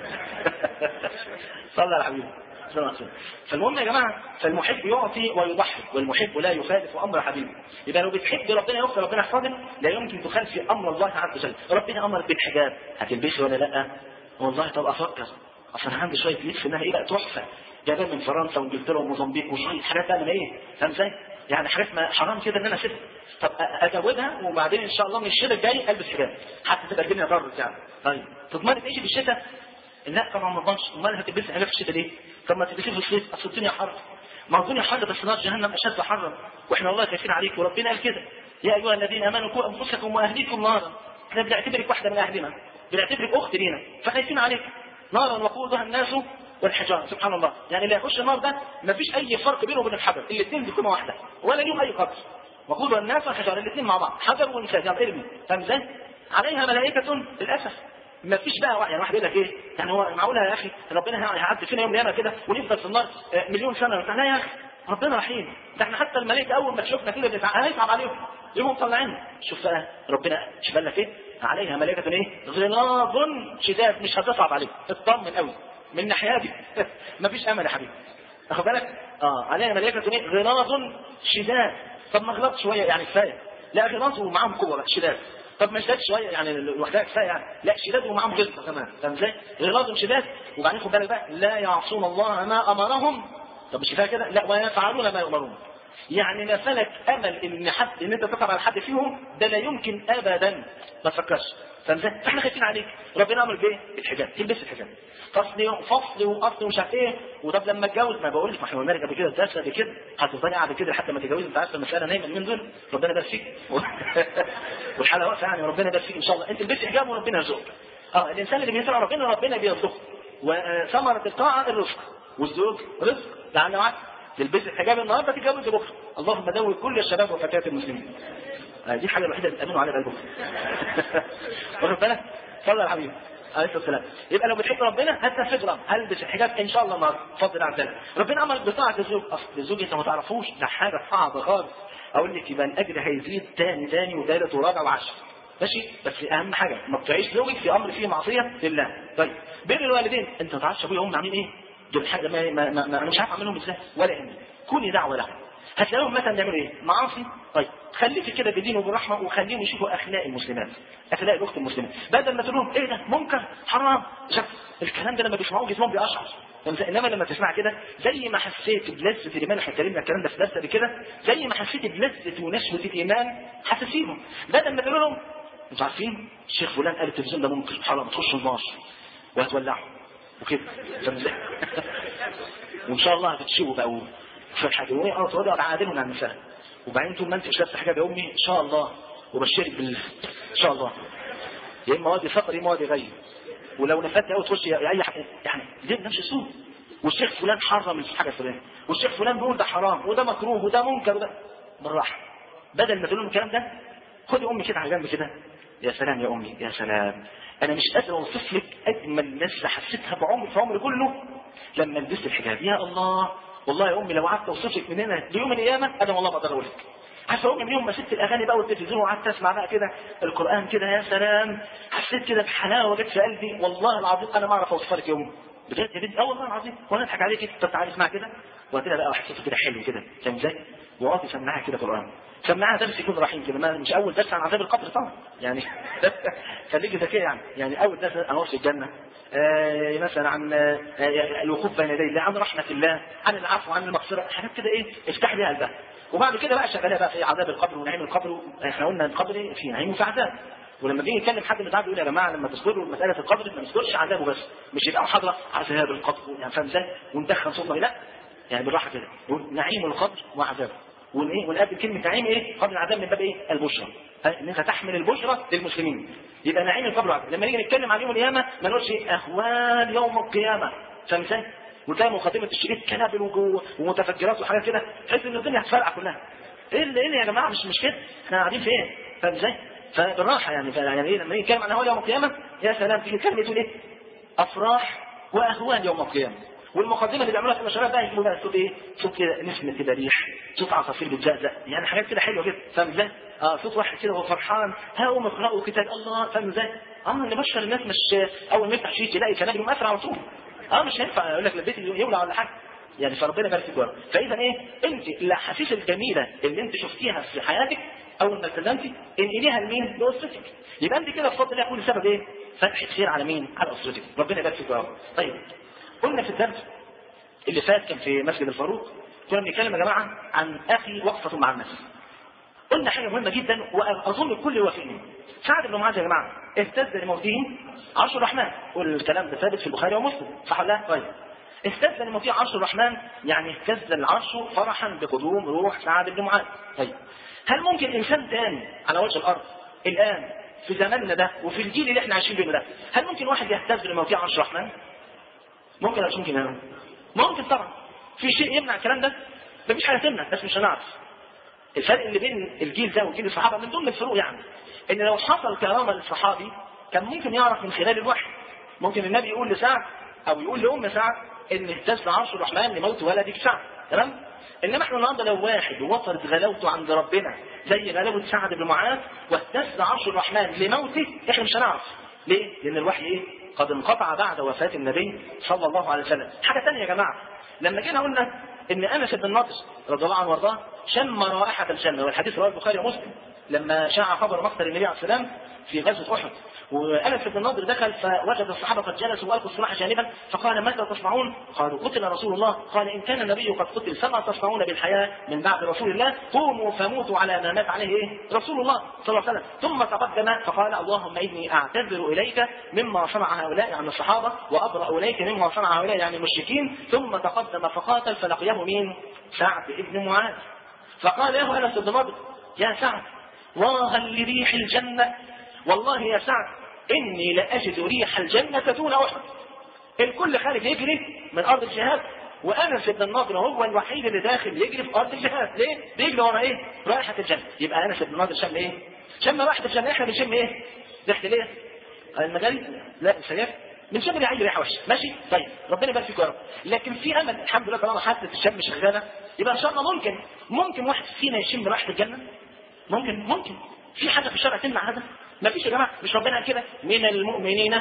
صلى على حبيبي. فالمهم يا جماعه، فالمحب يعطي ويضحي، والمحب لا يخالف امر حبيبه. يبقى لو بتحب ربنا يغفر ربنا يحفظك، لا يمكن تخالف امر الله عز وجل. ربنا امر بالحجاب، هتلبسي ولا لا؟ والله طب افكر، اصل عندي شويه لبس انها ايه بقى تحفه، جايبها من فرنسا وانجلترا وموزمبيق وشويه حاجات انا ايه، فاهم ازاي؟ يعني حاجات ما حرام كده ان انا اسيبها. طب ازودها وبعدين ان شاء الله من الشتاء الجاي البس حجاب حتى تبقى الدنيا ضرت يعني. طيب تضمني تعيشي في الشتاء؟ لا طبعا ما اضمنش. امال هتلبسي حاجات في الشتاء ليه؟ طب ما تلبسيه في الصيف، اصل الدنيا حر. ما الدنيا حر بس نار جهنم اشد حرا، واحنا والله خايفين عليك، وربنا قال كده يا ايها الذين امنوا قوا انفسكم واهليكم نارا. احنا بنعتبرك واحده من اهلنا، بنعتبرك اخت لينا، فخايفين عليك. نارا وقودها الناس والحجاره. سبحان الله، يعني اللي يخش النار ده ما فيش اي فرق بينه وبين الحجر، الاثنين بيكونوا واحده ولا ليهم اي قدر. وقودها الناس والحجاره الاثنين مع بعض، حجر وانسان، يعني ارمي. فاهم ازاي؟ عليها ملائكه للاسف. ما فيش بقى واحد يعني واحد يقول لك ايه؟ يعني هو معقولها يا اخي ربنا هيعدي فينا يوم القيامه كده ونفضل في النار مليون سنه؟ لا يا اخي، ربنا رحيم. ده احنا حتى الملائكه اول ما تشوفنا كده هيصعب عليهم، يقوموا مطلعيننا. شوف بقى ربنا شوف لك ايه؟ عليها ملائكه ايه؟ غلاظ شداد، مش هتصعب عليك، اطمن قوي من ناحيه دي. مفيش امل يا حبيبي، واخد بالك؟ اه عليها ملائكه ايه؟ غلاظ شداد. طب ما غلط شويه يعني كفايه؟ لا غلاظ ومعاهم قوه بقى شداد. طب ما شداد شويه يعني لوحدها كفايه يعني؟ لا شداد ومعاهم غلظه كمان. فاهم ازاي؟ غلاظ شداد. وبعدين خد بالك بقى لا يعصون الله ما امرهم. طب مش كفايه كده؟ لا ويفعلون ما يؤمرون. يعني ما فلك امل ان حد ان انت تقع على حد فيهم، ده لا يمكن ابدا، ما تفكرش. فاهم ازاي؟ احنا خايفين عليك. ربنا امر بايه؟ الحجاب، تلبس الحجاب. فصل فصل واصل ومش عارف ايه. وطب لما اتجوز، ما بقول لك ما احنا قلنا لك قبل كده درس قبل كده، هتفضلي قاعده كده لحد ما تتجوزي. انت عارفه المساله نايمه من دول، ربنا يبارك فيك. والحاله واقفه يعني، ربنا يبارك فيك ان شاء الله. انت البسي حجاب وربنا يرزقك. اه الانسان اللي بيسمع ربنا ربنا بيرزقه. وثمره الطاعه الرزق، والزوج رزق. لعل وعد تلبسي الحجاب النهارده تتجوزي بكره. اللهم داوي كل الشباب وفتيات المسلمين. آه دي حاجه الوحيده اللي تامنوا عليها بقى بكره. واخد بالك؟ صلى على الحبيب عليه الصلاه والسلام. يبقى لو بتحب ربنا هتنفذ، هلبس الحجاب ان شاء الله النهارده بفضل الله عز وجل. ربنا امرك بطاعه الزوج. اصل الزوج انت ما تعرفوش، ده حاجه صعبه خالص. اقول لك يبقى الاجر هيزيد تاني تاني وثالث ورابع وعشر. ماشي؟ بس اهم حاجه ما تطيعيش زوجك في امر فيه معصيه لله. طيب بين الوالدين، انت ما تعرفش ابويا وامي عاملين ايه؟ دول حاجه ما, ما, ما, ما انا مش عارف اعملهم ازاي ولا يهمني. كوني دعوه لهم. هتلاقيهم مثلا بيعملوا ايه؟ معاصي. طيب خليك كده بدين وبرحمه، وخليهم يشوفوا اخلاق المسلمات، اخلاق الاخت المسلمه، بدل ما تقول لهم ايه ده منكر حرام. شوف الكلام ده لما بيسمعوه جسمهم بيقشعر. انما لما تسمع كده زي ما حسيت بلذه الايمان، احنا اتكلمنا الكلام ده في درس قبل كده، زي ما حسيت بلذه ونشوه الايمان حسسيهم. بدل ما تقول لهم انتوا عارفين الشيخ فلان قال التلفزيون ده منكر حرام، تخشوا النار وهتولعوا وكده. وان شاء الله هتتشووا بقى في الحاجه وايه اه تقعدوا تعادلهم عن النساء. وبعدين طول ما انت مش لابسه حجاب يا امي ان شاء الله وبشرك بالله ان شاء الله، يا اما وادي فقر يا اما وادي غير. ولو نفدت قوي تخش اي حاجه يعني دي نفس السوق. والشيخ فلان حرم الحاجه الفلانيه، والشيخ فلان بيقول ده حرام وده مكروه وده منكر وده. بالراحه، بدل ما تقول لهم الكلام ده خدي امي كده على جنب كده. يا سلام يا امي يا سلام، انا مش قادر اوصف لك اجمل لذه حسيتها بعمري في عمري كله لما لبست الحجاب. يا الله والله يا امي لو قعدت اوصف لك من هنا ليوم القيامه انا والله ما اقدر اقول لك. عارفه يا امي من يوم ما سبت الاغاني بقى والتلفزيون وقعدت اسمع بقى كده القران كده، يا سلام حسيت كده بحلاوه جت في قلبي. والله العظيم انا ما اعرف اوصف لك يا امي بجد يا بنتي. اه والله العظيم وانا اضحك عليكي. طب تعالي اسمع كده وهتلاقي بقى واحد صوته كده حلو كده، فاهم ازاي؟ وقاطي سماعها كده قرآن، سماعها درس يكون رحيم كده، مش أول درس عن عذاب القبر طبعا يعني خليك ذكية يعني، يعني أول درس عن وصف الجنة، آه مثلا عن آه الوقوف بين يدي الله، عن رحمة الله، عن العفو، عن المغفرة، حاجات كده إيه افتح ليها قلبها. وبعد كده بقى شغالها بقى في عذاب القبر ونعيم القبر. احنا قلنا القبر في نعيم وفي عذاب، ولما بيجي يتكلم حد من العباد يقول يا جماعه لما تذكروا مساله القبر ما نذكرش عذابه بس، مش يبقى محاضره عذاب القبر يعني فاهم ازاي وندخل صوتنا، لا يعني بالراحه كده نقول نعيم القبر وعذابه، ونقول ونقابل كلمه نعيم ايه قبل العذاب من باب ايه البشرى، ان انت تحمل البشرى للمسلمين. يبقى نعيم القبر وعذاب. لما نيجي نتكلم عن يوم القيامه ما نقولش اهوال يوم القيامه، فاهم ازاي؟ وتلاقي مخاطبه الشريف كنابل ومتفجرات وحاجات كده تحس ان الدنيا هتفرقع كلها. ايه اللي ايه يا جماعه مش مش كده، احنا قاعدين فين؟ فاهم ازاي؟ فبالراحه يعني يعني ايه لما نتكلم عن اهوال يوم القيامه يا سلام تيجي كلمه تقول ايه؟ افراح واهوال يوم القيامه. والمقدمه اللي بيعملوها في المشاريع بقى يجيبوا بقى صوت ايه؟ صوت كده نسمه كده ريح، صوت عصافير بتزقزق، يعني حاجات كده حلوه كده، فاهم ازاي؟ اه صوت واحد كده وهو فرحان هاقوم اقرأوا كتاب الله، فاهم ازاي؟ اه نبشر الناس مش اول ما يفتح شيء يلاقي كلام مقفل على طول. اه مش هينفع يقول لك البيت يولع ولا حاجه. يعني فربنا يبارك فيك. فاذا ايه؟ انت الاحاسيس الجميله اللي انت شفتيها في حياتك اول ما اتكلمتي انقليها لمين؟ لاسرتك. يبقى انت كده بفضل الله يكون سبب ايه؟ فتح خير على مين؟ على اسرتك. ربنا يبارك فيك يا رب. طيب قلنا في الدرس اللي فات كان في مسجد الفاروق كنا بنتكلم يا جماعه عن اخي وقفه مع الناس. قلنا حاجه مهمه جدا واظن الكل يوافقني. سعد بن معاذ يا جماعه اهتز لموته عرش الرحمن، والكلام ده ثابت في البخاري ومسلم صح ولا لا؟ طيب اهتز لموته عرش الرحمن يعني اهتز العرش فرحا بقدوم روح سعد بن معاذ. طيب هل ممكن انسان تاني على وجه الارض الان في زماننا ده وفي الجيل اللي احنا عايشين فيه ده هل ممكن واحد يهتز لموته عرش الرحمن؟ ممكن ولا مش ممكن؟ يعني ممكن طبعا. في شيء يمنع الكلام ده؟ مفيش حاجه تمنع بس مش هنعرف. الفرق اللي بين الجيل ده وجيل الصحابه من ضمن الفروق يعني ان لو حصل كرامه للصحابي كان ممكن يعرف من خلال الوحي. ممكن النبي يقول لسعد او يقول لام سعد ان اهتز عرش الرحمن لموت ولدك سعد، تمام؟ انما احنا النهارده لو واحد وصلت غلاوته عند ربنا زي غلاوه سعد بن معاذ واهتز عرش الرحمن لموته احنا مش هنعرف. ليه؟ لان الوحي ايه؟ قد انقطع بعد وفاه النبي صلى الله عليه وسلم. حاجه ثانيه يا جماعه لما جينا قلنا ان انس بن النضر رضي الله عنه وارضاه شم رائحه الجنه، والحديث رواه البخاري ومسلم لما شاع خبر مقتل النبي عليه السلام في غزوه احد، وانس بن النضر دخل فوجد الصحابه قد جلسوا والقوا السلاح جانبا فقال ماذا تصنعون؟ قالوا قتل رسول الله. قال ان كان النبي قد قتل فما تصنعون بالحياه من بعد رسول الله؟ قوموا فموتوا على ما مات عليه ايه؟ رسول الله صلى الله عليه وسلم. ثم تقدم فقال اللهم اني اعتذر اليك مما صنع هؤلاء عن الصحابه وابرا اليك مما صنع هؤلاء يعني المشركين. ثم تقدم فقاتل فلقيه مين؟ سعد بن معاذ. فقال له انس بن النضر يا سعد واها لريح الجنه، والله يا سعد اني لاجد ريح الجنه دون احد. الكل خارج يجري من ارض الجهاد وانس بن النضر هو الوحيد اللي داخل يجري في ارض الجهاد. ليه؟ بيجري ورا ايه؟ رائحه الجنه. يبقى انس بن النضر شم ايه؟ شم رائحه الجنه. احنا بنشم ايه؟ ريحه الايه؟ المجال؟ لا السياف بنشم ريحه ريحه وحشه ماشي؟ طيب ربنا يبارك فيك يا رب. لكن في امل الحمد لله طالما حاسه الشم شغاله يبقى ان شاء الله ممكن ممكن واحد فينا يشم رائحه الجنه. ممكن ممكن في حاجه في الشرع تمنع هذا؟ ما فيش يا جماعه. مش ربنا قال كده من المؤمنين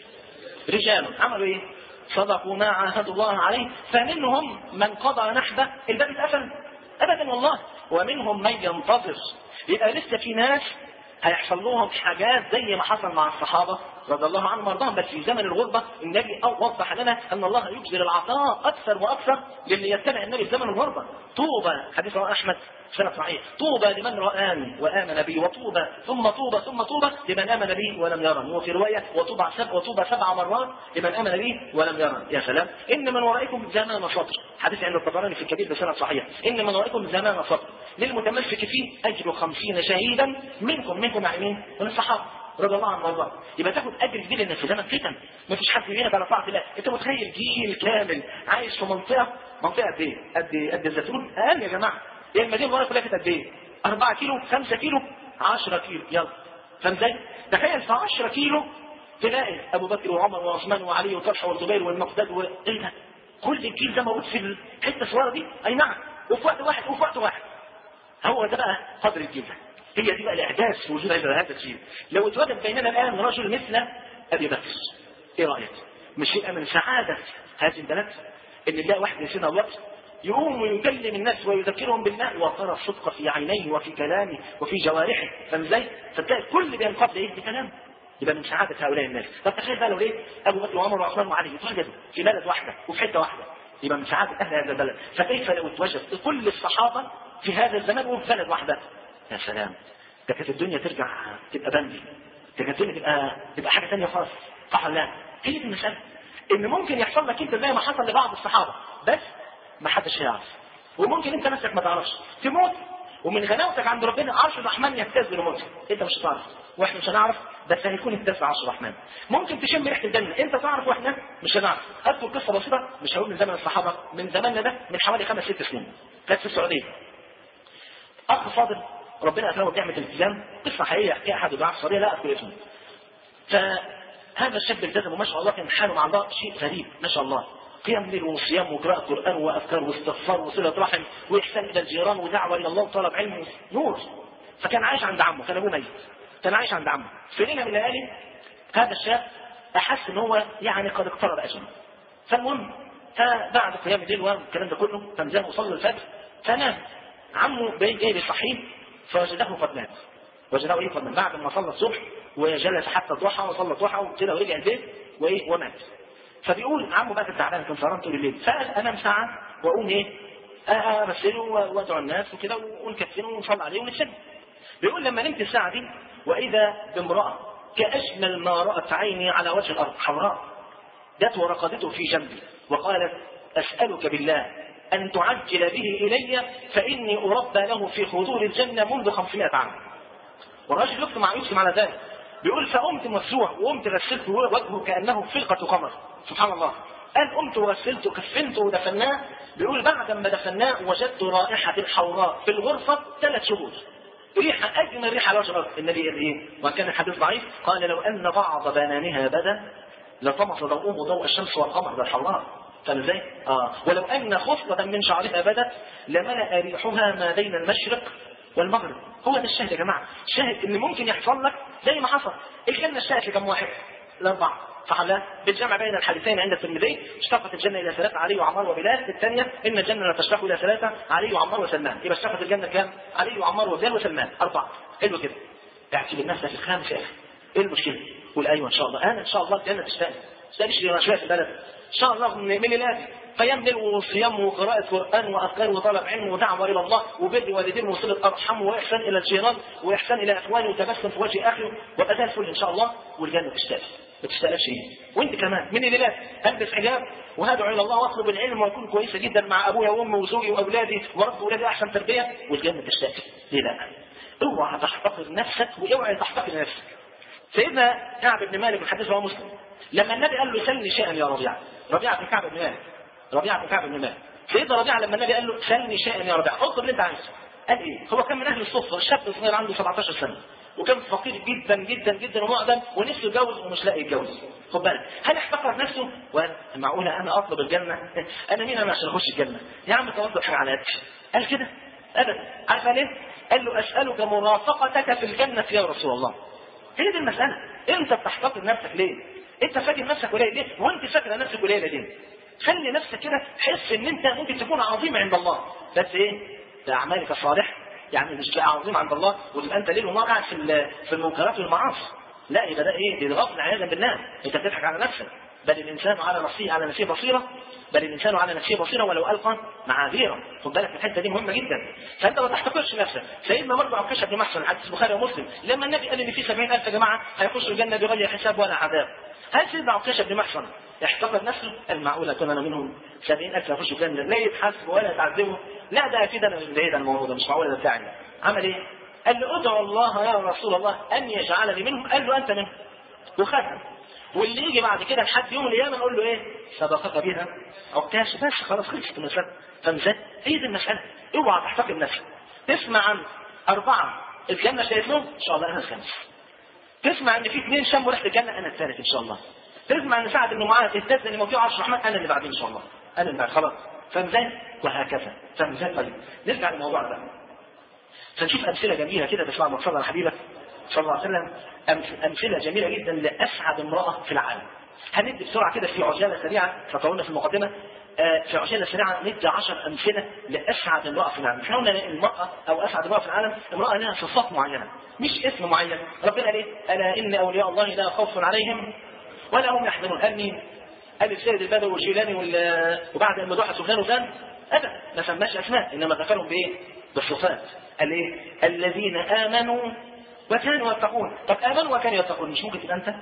رجال عملوا ايه؟ صدقوا ما عاهدوا الله عليه فمنهم من قضى نحبه الباب اتقفل ابدا والله ومنهم من ينتظر. يبقى لسه في ناس هيحصل لهم حاجات زي ما حصل مع الصحابه رضي الله عنهم وارضاهم بس في زمن الغربه. النبي وضح لنا ان الله يجزل العطاء اكثر واكثر للي يتبع النبي في زمن الغربه. طوبى حديث رواه احمد سنة صحيح طوبى لمن رآني وآمن بي وطوبى ثم طوبى ثم طوبى لمن آمن بي ولم يرني. وفي رواية وطوبى سبع وطوبى سبع مرات لمن آمن بي ولم يرني. يا سلام. إن من ورائكم زمان سطر حديث عند الطبراني في الكبير بسنة صحيح إن من ورائكم زمان سطر للمتمسك فيه أجر خمسين شهيدا منكم منكم يعني مين؟ من الصحابة رضي الله عنهم وارضاهم. يبقى تاخد اجر كبير لان في زمن فتن ما فيش حد فينا على طاعه الله. انت متخيل جيل كامل عايش في منطقه منطقه قد ايه؟ قد قد الزيتون اقل يا جماعه. يعني المدينه وراك كلها قد ايه؟ أربعة كيلو خمسة كيلو عشرة كيلو يلا فاهم ازاي؟ تخيل في عشرة كيلو تلاقي ابو بكر وعمر وعثمان وعلي وطلحه والزبير والمقداد و ايه ده؟ كل الجيل ده موجود في الحته الصغيره دي. اي نعم وفي وقت واحد وفي وقت واحد. هو ده بقى قدر الجيل ده. هي دي بقى الاعجاز في وجود هذا الجيل. لو اتوجد بيننا الان رجل مثل ابي بكر ايه رايك؟ مش يبقى من سعاده هذه البلد ان نلاقي واحد زي سيدنا ابو بكر يقوم ويكلم الناس ويذكرهم بالله، وترى الصدق في عينيه وفي كلامه وفي جوارحه. فاهم ازاي؟ فتلاقي الكل بينقاد ايه؟ بكلام. يبقى من سعاده هؤلاء الناس. طب تخيل بقى لو ايه؟ ابو بكر وعمر وعثمان وعلي اتوجدوا في بلد واحده وفي حته واحده، يبقى من سعاده اهل هذا البلد. فكيف لو اتوجد كل الصحابه في هذا الزمان وفي بلد واحده؟ يا سلام، ده كانت الدنيا ترجع تبقى بندي، ده كانت الدنيا تبقى تبقى حاجه ثانيه خالص. صح ولا لا؟ هي دي المساله، ان ممكن يحصل لك انت زي ما حصل لبعض الصحابه، بس ما حدش هيعرف. وممكن انت نفسك ما تعرفش تموت، ومن غلاوتك عند ربنا عرش الرحمن يهتز لموتك، انت مش هتعرف واحنا مش هنعرف، بس هيكون اهتز عرش الرحمن. ممكن تشم ريحه الجنه، انت تعرف واحنا مش هنعرف. اذكر قصه بسيطه، مش هقول من زمن الصحابه، من زماننا ده، من حوالي خمس ست سنين، كانت في السعوديه. اخ فاضل ربنا اكرمه بنعمه الالتزام، قصه حقيقيه يحكيها احد الدعاة في السعوديه لا اذكر اسمه. فهذا الشاب التزم وما شاء الله كان حاله مع الله شيء غريب ما شاء الله، قيام ليل وصيام وقراءة قرآن وأذكار واستغفار وصلة رحم وإحسان إلى الجيران ودعوة إلى الله وطلب علم نور. فكان عايش عند عمه، كان أبوه ميت، كان عايش عند عمه. في ليلة من الليالي هذا الشاب أحس إن هو يعني قد اقترب أجله. فالمهم فبعد قيام الليل والكلام ده كله فنزل وصلى الفجر فنام. عمه بين إيه بيصحيه فوجده قد مات. وجده إيه قد مات بعد ما صلى الصبح وجلس حتى الضحى وصلى الضحى وكده ورجع البيت وإيه ومات. فبيقول عمه بقى تعبان كان سهران طول الليل، فقال انام ساعه واقوم ايه ارسله وادعو الناس وكده ونكفنه ونصلي عليه ونتسجد. بيقول لما نمت الساعه دي واذا بامراه كاجمل ما رات عيني على وجه الارض، حمراء، جت ورقدته في جنبي وقالت اسالك بالله ان تعجل به الي فاني اربى له في خدور الجنه منذ خمسمائة عام. والراجل يكتب مع يكتب على ذلك. بيقول فقمت مفزوع وقمت غسلت وجهه كانه فلقه قمر. سبحان الله. قال قمت وغسلته وكفنته ودفناه. بيقول بعد ما دفناه وجدت رائحه الحوراء في الغرفه ثلاث شهور، ريحه اجمل ريحه على وجه الارض. النبي قال ايه؟ وكان الحديث ضعيف، قال لو ان بعض بنانها بدا لطمس ضوءه ضوء الشمس والقمر. ده الحوراء. فاهم ازاي؟ اه ولو ان خصله من شعرها بدت لملأ ريحها ما بين المشرق والمغرب. هو ده الشاهد يا جماعه، الشاهد ان ممكن يحصل لك زي ما حصل. الجنه اشتقت لكم واحد؟ الاربعه. صح لا؟ بالجمع بين الحديثين عند الترمذي اشتقت الجنه الى ثلاثه علي وعمار وبلال. الثانيه ان الجنه لا تشتق الى ثلاثه علي وعمار وسلمان. يبقى اشتقت الجنه كام؟ علي وعمار وبلال وسلمان، اربعه. حلو كده. اعتبر نفسك الخامس يا اخي. ايه المشكله؟ قول ايوه ان شاء الله انا ان شاء الله الجنه تشتاق. تشتاقش لي شويه في البلد ان شاء الله من الالهي. قيام ليل وصيام وقراءة قرآن وأذكار وطلب علم ودعوة إلى الله وبر والدين وصلة أرحم وإحسان إلى الجيران وإحسان إلى إخواني وتبسم في وجه أخي وأبقى زي الفل إن شاء الله. والجنة تشتاق. ما تشتاقش إيه؟ وأنت كمان من الليلات ألبس حجاب وهدعو إلى الله وأطلب العلم وأكون كويسة جدا مع أبويا وأمي وزوجي وأولادي وأربي أولادي أحسن تربية والجنة تشتاق. ليه لا؟ اوعى تحتقر نفسك واوعى تحتقر نفسك. سيدنا كعب بن مالك الحديث رواه مسلم لما النبي قال له سلني شيئا يا ربيعة. ربيعة بن كعب بن مالك ربيعة بن كعب بن مالك. سيدنا ربيعة لما النبي قال له سلني شيئا يا ربيعة اطلب اللي انت عايزه. قال ايه؟ هو كان من اهل الصفة، شاب صغير عنده سبعتاشر سنة وكان فقير جدا جدا جدا ومعدم ونفسه يتجوز ومش لاقي يتجوز. خد بالك، هل احتقر نفسه؟ ومعقولة انا اطلب الجنة؟ انا مين انا عشان اخش الجنة؟ يا عم توضح حاجة على قدك. قال كده؟ ابدا. عارف ليه؟ قال له اسالك مرافقتك في الجنة يا رسول الله. هي دي المسألة. انت بتحتقر نفسك ليه؟ انت فاكر نفسك قليل ليه؟ وانت فاكره نفسك قليله ليه؟ خلي نفسك كده حس ان انت ممكن تكون عظيم عند الله، بس ايه؟ باعمالك الصالحه. يعني مش تبقى عظيم عند الله وتبقى انت ليل ونهار قاعد في في المنكرات والمعاصي. لا، يبقى ده ايه؟ بالغفل عياذا بالله. انت بتضحك على نفسك. بل الانسان على نفسه على نفسه بصيره بل الانسان على نفسه بصيره ولو القى معاذيره. خد بالك الحته دي مهمه جدا. فانت ما تحتقرش نفسك. سيدنا برضه عكاشه بن محصن حديث البخاري ومسلم لما النبي قال ان في سبعين ألف يا جماعه هيخشوا الجنه بغير حساب ولا عذاب. هل سيدنا عكاشه بن محصن احتقر نفسه؟ المعقوله كان انا منهم سبعين ألف يخشوا الجنه لا يتحاسبوا ولا يتعذبوا؟ لا، ده اكيد انا من بعيد عن الموضوع ده، مش معقوله ده بتاعي. عمل ايه؟ قال له ادعو الله يا رسول الله ان يجعلني منهم. قال له انت منهم وخدها. واللي يجي بعد كده لحد يوم القيامه نقول له ايه؟ سبقك بها عكاش. بس خلاص خلصت المساله. فمثال هي دي المساله. اوعى تحتقر نفسك. تسمع عن اربعه الجنه شايف لهم ان شاء الله انا الخامس. تسمع ان في اثنين شموا ريحه الجنه انا الثالث ان شاء الله. تسمع ان سعد بن معاذ اهتز ان موضوع عرش الرحمن انا اللي بعدين ان شاء الله. انا اللي بعد خلاص. فمثال وهكذا. فمثال. طيب نرجع للموضوع ده فنشوف امثله جميله كده تسمع ما تصلى على حبيبك صلى الله عليه وسلم. امثله جميله جدا لاسعد امراه في العالم. هندي بسرعه كده في عجاله سريعه فطولنا في المقدمه آه في عجاله سريعه ندي عشر امثله لاسعد امراه في العالم. احنا قلنا المراه او اسعد امراه في العالم امراه لها صفات معينه مش اسم معين. ربنا قال ايه؟ الا ان اولياء الله لا خوف عليهم ولا هم يحزنون. قال مين؟ قال السيد البدوي والجيلاني وبعد المدوحه سفيان وفلان ابدا ما سماش اسماء، انما ذكرهم بايه؟ بالصفات. قال ايه؟ الذين امنوا وكانوا يتقون. طب امنوا وكانوا يتقون مش ممكن تبقى انت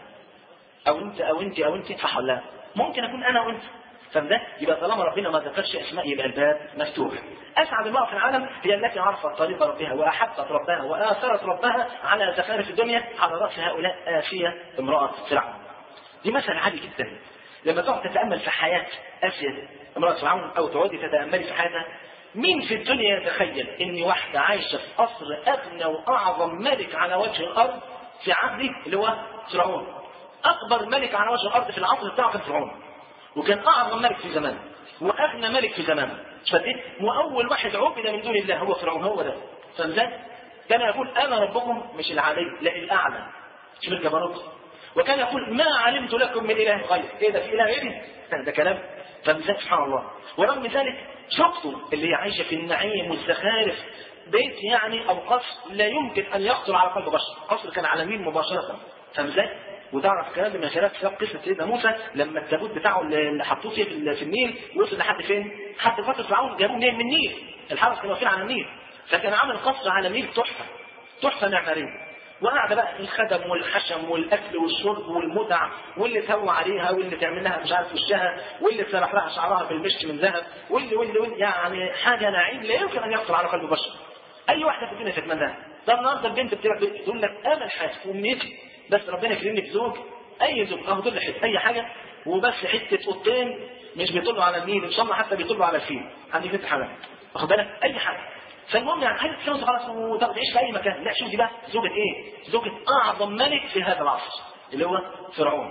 او انت او انت او انت صح ولا لا؟ ممكن اكون انا وانت. فده يبقى طالما ربنا ما ذكرش اسماء يبقى الباب مفتوح. اسعد امراه في العالم هي التي عرفت طريق ربها واحبت ربها واثرت ربها على زخارف الدنيا. على راس هؤلاء اسيه امراه فرعون. دي مثل عالي جدا. لما تقعد تتامل في حياه اسيه امراه فرعون او تقعدي تتاملي في حياتها، مين في الدنيا يتخيل ان واحده عايشه في قصر اغنى واعظم ملك على وجه الارض في عهده اللي هو فرعون. اكبر ملك على وجه الارض في العصر بتاعه كان فرعون، وكان اعظم ملك في زمانه واغنى ملك في زمانه. فايه؟ واول واحد عبد من دون الله هو فرعون. هو ده فازاي كان يقول انا ربكم مش العلي لا الاعلى، مش بالجبروت. وكان يقول ما علمت لكم من اله غير. ايه ده؟ في اله غيري؟ ده كلام. فازاي سبحان الله. ورغم ذلك شخصه اللي هي عايشه في النعيم والزخارف، بيت يعني او قصر لا يمكن ان يخطر على قلب بشر. قصر كان على النيل مباشره. فازاي؟ وتعرف الكلام ده من خلال كتاب قصه سيدنا موسى لما التابوت بتاعه اللي حطوه فيه في النيل وصل لحد فين؟ حتى فتره فرعون جابوه منين؟ من النيل. الحرس كانوا واقفين على النيل، فكان عامل قصر على النيل تحفه تحفه معماريه. وقاعده بقى الخدم والحشم والاكل والشرب والمتع، واللي تهوى عليها واللي تعمل لها مش عارف وشها واللي تسرح لها شعرها بالمشط من ذهب واللي واللي واللي يعني حاجه نعيم لا يمكن ان يخطر على قلب بشر. اي واحده في الدنيا تتمناها. ده النهارده البنت بتاعك تقول لك امل حياتي وامنيتي بس ربنا يكرمني بزوج، اي زوج اهو دول حته اي حاجه وبس حته اوضتين مش بيطلوا على النيل ان شاء الله حتى بيطلوا على الفيل. عندي بنت حلال واخد بالك اي حاجه. فالمهم يعني عايز تتجوز خلاص وتعيش في اي مكان. لا شوف دي بقى زوجة ايه؟ زوجة اعظم ملك في هذا العصر اللي هو فرعون.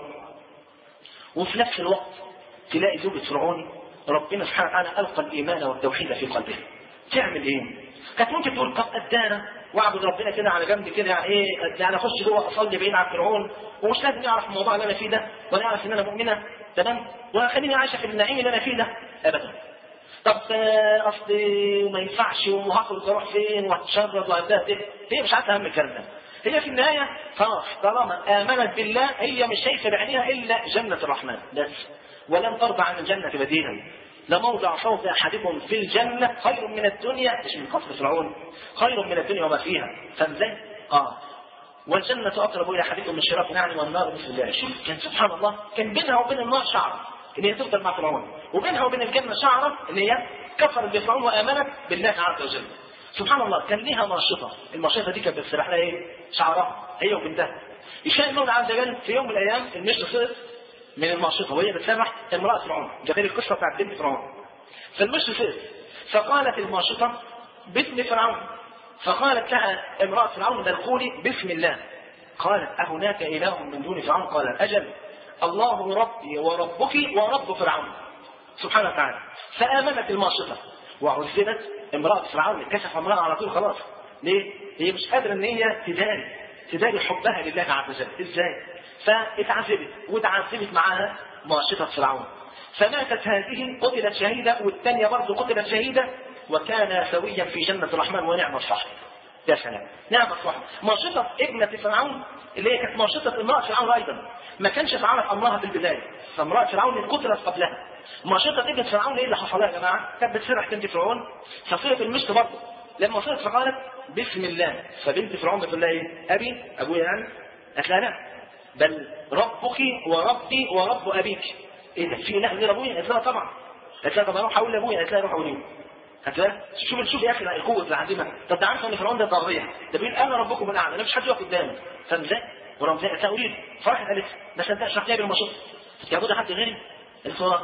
وفي نفس الوقت تلاقي زوجة فرعون ربنا سبحانه وتعالى القى الايمان والتوحيد في قلبها. تعمل ايه؟ كانت ممكن تقول طب ادانا واعبد ربنا كده على جنب كده يعني ايه يعني اخش جوه اصلي بعيد عن فرعون ومش لازم يعرف الموضوع اللي انا فيه ده ولا يعرف ان انا مؤمنه تمام وخليني عايشه في النعيم اللي انا فيه ده ابدا. طب اصلي وما ينفعش وهخرج اروح فين وهتشرد وهتبهدل ايه؟ هي مش عارفه اهم الكلام ده. هي في النهايه خلاص طالما امنت بالله هي مش شايفه بعينيها الا جنه الرحمن بس. ولن ترضى عن الجنه بديلا. لموضع صوت احدكم في الجنه خير من الدنيا مش من قصر فرعون خير من الدنيا وما فيها. فازاي؟ اه والجنه اقرب الى احدكم من شراك نعل والنار مثل ذلك. شوف كان سبحان الله كان بينها وبين النار شعره ان هي تفضل مع فرعون وبينها وبين الجنه شعره ان هي كفرت بفرعون وامنت بالله عز وجل. سبحان الله كان ليها ناشطه. الناشطه دي كانت بتسرح لها ايه؟ شعرها هي وبنتها. يشاء المولى عز وجل في يوم من الايام المشط صرت من الناشطه وهي بتسرح امراه فرعون. ده غير القصه بتاعت بنت فرعون. فالمشط صرت فقالت الناشطه باسم فرعون. فقالت لها امراه فرعون بل قولي باسم الله. قالت اهناك اله من دون فرعون؟ قالت اجل الله ربي وربك ورب فرعون سبحانه وتعالى. فآمنت الماشطة وعذبت امرأة فرعون. كشف امرأة على طول خلاص. ليه؟ هي مش قادرة ان هي تداري تداري حبها لله عز وجل. ازاي؟ فاتعذبت واتعذبت معاها ماشطة فرعون. فماتت هذه قتلت شهيدة والثانية برضه قتلت شهيدة وكان سويا في جنة الرحمن ونعم الصاحب. يا سلام نعم الصاحب. ماشطة ابنة فرعون اللي هي كانت ماشطة امرأة فرعون ايضا ما كانش تعرف امرها في البدايه. فامراه فرعون قتلت قبلها. ماشطه ابنه فرعون ايه اللي حصل لها يا جماعه؟ كانت بتسرح بنت فرعون فصيرت المشط برضه. لما صيرت فقالت بسم الله. فبنت فرعون بتقول لها ايه؟ ابي ابويا يعني؟ قالت لها لا بل ربك وربي ورب ابيك. ايه ده؟ في اله غير ابويا؟ قالت لها طبعا. قالت لها طب اروح اقول لابويا. قالت لها روح اقول له. قالت لها شوف شوف يا اخي القوه اللي عندنا. طب ده عارفه ان فرعون ده طاغيه ده بيقول انا ربكم الاعلى انا مش حد يقف قدامي. فاهم ازاي؟ ورغم ذلك تقولين فرحت قالت ما صدقش راح جايب المشط. يعبد حد غيري؟ قالت له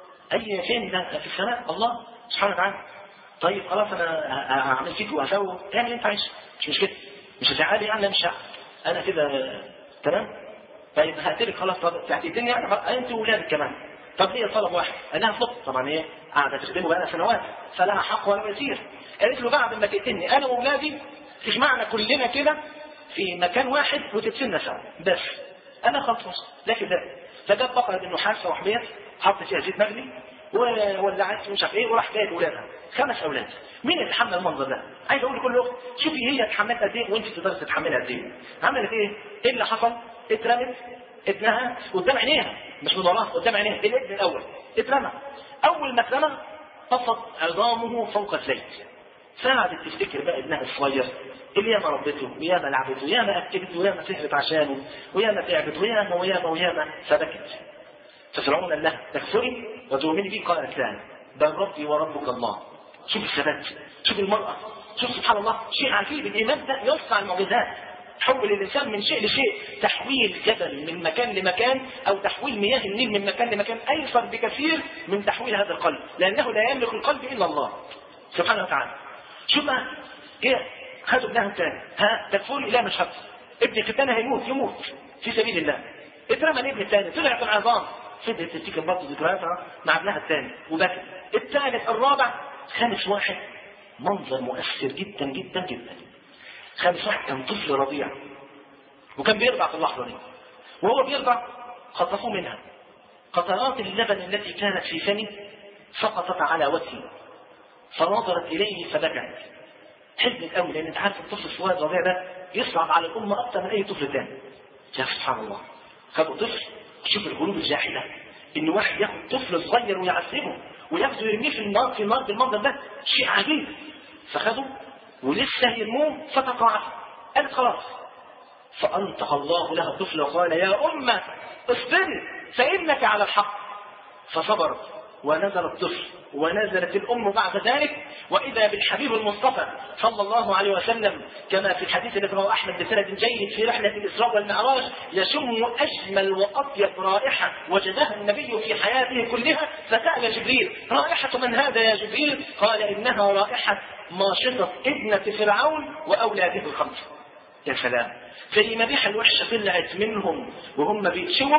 اي فين ده؟ في السماء الله سبحانه وتعالى. طيب خلاص انا هعمل فيك وهسوي اعمل اللي انت عايزه مش مشكله مش هتعالي يعني مش انا كده تمام. طيب هقتلك خلاص. طب هتقتلني يعني انت واولادك كمان. طب ليه طلب واحد؟ انا هطلب طبعا ايه قاعده تخدمه بقى سنوات فلها حق ولا يسير. قالت له بعد ما تقتلني انا واولادي تجمعنا كلنا كده في مكان واحد وتدفننا سوا بس انا خلص لكن ده. فجاب بقره النحاس وحبيت حط فيها زيت مغلي وولعت مش عارف ايه وراح جايب اولادها، خمس اولاد. مين اللي تحمل المنظر ده؟ عايز اقول لكل اخت شوفي هي اتحملت قد ايه وانت تقدري تتحملها قد ايه. عملت ايه؟ ايه اللي حصل؟ اترمت ابنها قدام عينيها، مش من وراها، قدام عينيها. الابن الاول اترمى، اول ما اترمى طفت عظامه فوق الزيت. فقعدت تفتكر بقى ابنها الصغير اللي ياما ربته وياما لعبته وياما اكلته وياما سهرت عشانه وياما تعبت وياما وياما وياما فبكت. ففرعون قال لها تكفري وتؤمني بي؟ قالت لا، بل ربي وربك الله. شوف الثبات، شوف المرأة، شوف سبحان الله شيء عجيب. الإيمان ده يصنع المعجزات، تحول الإنسان من شيء لشيء. تحويل جبل من مكان لمكان أو تحويل مياه النيل من مكان لمكان أيسر بكثير من تحويل هذا القلب، لأنه لا يملك القلب إلا الله سبحانه وتعالى. شوف بقى إيه؟ خدوا ابنها الثاني، ها تكفري؟ لا مش هكفر. ابنك الثاني هيموت، يموت في سبيل الله. اترمى الابن الثاني، طلعت العظام. فضلت تفتكر برضه ذكرياتها مع ابنها الثاني وبكت. الثالث، الرابع، خامس واحد منظر مؤثر جدا جدا جدا. خامس واحد كان طفل رضيع وكان بيرضع في اللحظه دي، وهو بيرضع خطفوه منها. قطرات اللبن التي كانت في فمه سقطت على وجهه فنظرت اليه فبكت. حزنت قوي، لان انت عارف الطفل الصغير الرضيع ده يصعب على الام اكثر من اي طفل ثاني. يا سبحان الله، خدوا طفل. شوف القلوب الجاحده، ان واحد ياخد طفل صغير ويعذبه وياخده يرميه في النار في النار بالمنظر ده شيء عجيب. فخدوا ولسه يرموه فتقاعد. قالت خلاص، فانطق الله لها الطفل وقال يا امه اصبري فانك على الحق. فصبرت ونزل الطفل ونزلت الأم بعد ذلك، وإذا بالحبيب المصطفى صلى الله عليه وسلم كما في الحديث الذي رواه أحمد بسند جيد في رحلة الإسراء والمعراج يشم أجمل وأطيب رائحة وجدها النبي في حياته كلها. فسأل جبريل رائحة من هذا يا جبريل؟ قال إنها رائحة ماشطة ابنة فرعون وأولاده الخمسة. يا سلام، زي ما ريحة الوحشة طلعت منهم وهم بيتشووا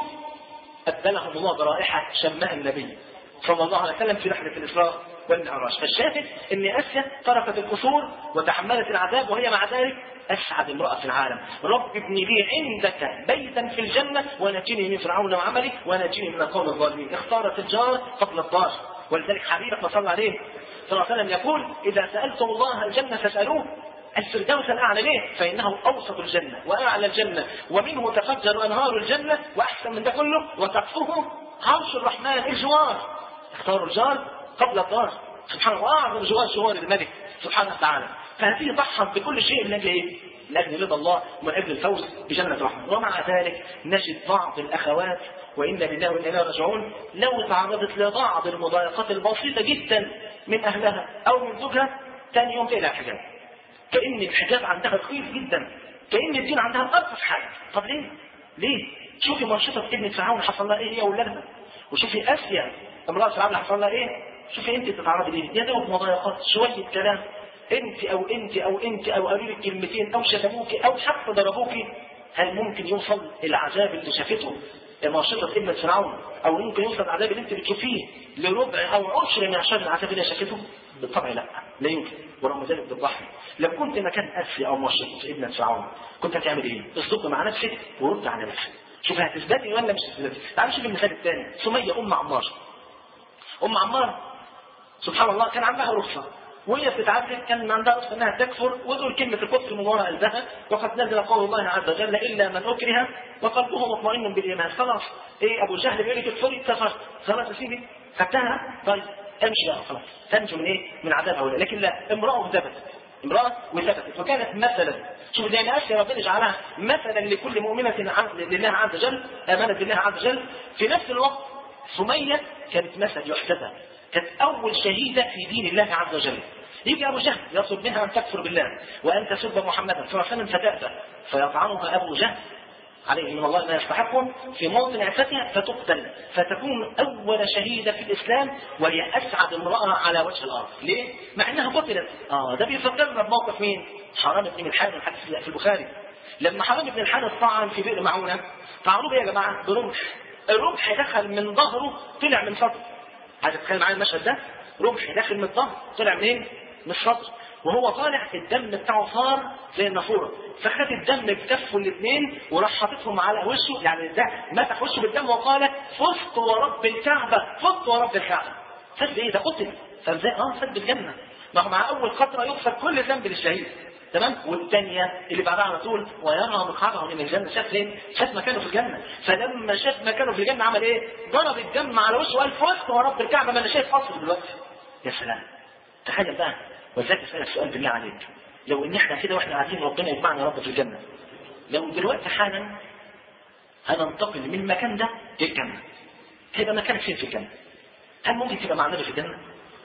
أبدلهم الله برائحة شمها النبي صلى الله عليه وسلم في رحلة الإسراء والمعراج. فالشاهد ان آسيا تركت القصور وتحملت العذاب، وهي مع ذلك أسعد امرأة في العالم. رب ابن لي عندك بيتا في الجنة ونجني من فرعون وعمله ونجني من القوم الظالمين. اختارت الجار قبل الدار، ولذلك حبيبك صلى الله عليه صلى الله عليه وسلم يقول إذا سألتم الله الجنة فاسألوه الفردوس الأعلى. ليه؟ فإنه أوسط الجنة وأعلى الجنة ومنه تفجر أنهار الجنة، وأحسن من ده كله وتقفه عرش الرحمن الجوار. اختاروا الجار قبل الدار سبحان الله، أعظم جوار جوار الملك سبحانه وتعالى. فهذه ضحت بكل شيء من أجل إيه؟ من أجل رضا الله ومن أجل الفوز بجنة الرحمن. ومع ذلك نجد بعض الأخوات وإنا لله وإنا إليه راجعون لو تعرضت لبعض المضايقات البسيطة جدا من أهلها أو من زوجها ثاني يوم تقلع الحجاب، كأن الحجاب عندها رخيص جدا، كأن الدين عندها أرخص حاجة. طب ليه؟ ليه؟ شوفي منشطة ابنة فرعون حصل لها إيه هي وأولادها، وشوفي آسيا امرأة فرعون حصل لها إيه. شوفي أنت تتعرضي ليه؟ يا دوب مضايقات، شوية كلام، أنت أو أنت أو أنت أو قالوا لك كلمتين أو شتموك أو حتى ضربوك. هل ممكن يوصل العذاب اللي شافته منشطة ابنة فرعون، أو ممكن يوصل العذاب اللي أنت بتشوفيه لربع أو عشر من عشر العذاب اللي شافته؟ بالطبع لا، لا يمكن. ورغم ذلك بالضحك. لو كنت مكان آسيا أو منشطة ابنة فرعون كنت هتعمل إيه؟ اصدق مع نفسك ورد على نفسك. شوف هتثبتي ولا مش هتثبتي. تعالوا شوف المثال الثاني، سمية أم عمار. أم عمار سبحان الله كان عندها رخصة وهي بتتعذب، كان عندها رخصة أنها تكفر وتقول كلمة الكفر من وراء قلبها، وقد نزل قول الله عز وجل إلا من أكره وقلبه مطمئن بالإيمان. خلاص إيه أبو جهل بيقول لك تكفري كفرت، خلاص يا سيدي خدتها طيب امشي بقى خلاص تنجو من إيه؟ من عذاب هؤلاء. لكن لا، امرأة وثبتت، امرأة وثبتت وكانت مثلا. شوف زي ما آسيا ربنا جعلها مثلا لكل مؤمنة لله عز وجل، آمنت بالله عز وجل. في نفس الوقت سمية كانت مثل يحتذى، كانت أول شهيدة في دين الله عز وجل. يجي أبو جهل يطلب منها أن تكفر بالله وأن تسب محمدا صلى الله عليه وسلم فتأتى، فيطعنها أبو جهل عليه من الله ما يستحقه في موطن عفتها فتقتل، فتكون أول شهيدة في الإسلام وهي أسعد امرأة على وجه الأرض. ليه؟ مع أنها قتلت. آه ده بيفكرنا بموقف مين؟ حرام بن الحارث، الحديث في البخاري. لما حرام بن الحارث طعن في بئر معونة، طعنوه بيه يا جماعة برمح، الرمح دخل من ظهره طلع من صدره. عايز تتخيل معايا المشهد ده؟ رمح داخل من الظهر طلع منين؟ من الصدر، وهو طالع الدم بتاعه صار زي النافوره، فخد الدم بكفه الاثنين وراح حاططهم على وشه، يعني ده مسح وشه بالدم وقال فزت ورب الكعبه، فزت ورب الكعبه. فاز بايه؟ ده قتل. فازاي؟ اه فاز بالجنه. ما هو مع اول قطره يغفر كل ذنب للشهيد، تمام. والثانيه اللي بعدها على طول ويرى مقعده من الجنه، شاف فين؟ شاف مكانه في الجنه. فلما شاف مكانه في الجنه عمل ايه؟ ضرب الجنه على وشه وقال فزت ورب الكعبه ما انا شايف قصر دلوقتي. يا سلام. تخيل بقى. وذاك اسالك سؤال بالله عليك، لو ان احنا كده واحنا قاعدين ربنا يجمعنا يا رب في الجنه، لو دلوقتي حالا هننتقل من المكان ده للجنه، هيبقى مكانك فين في الجنه؟ هل ممكن تبقى مع النبي في الجنه؟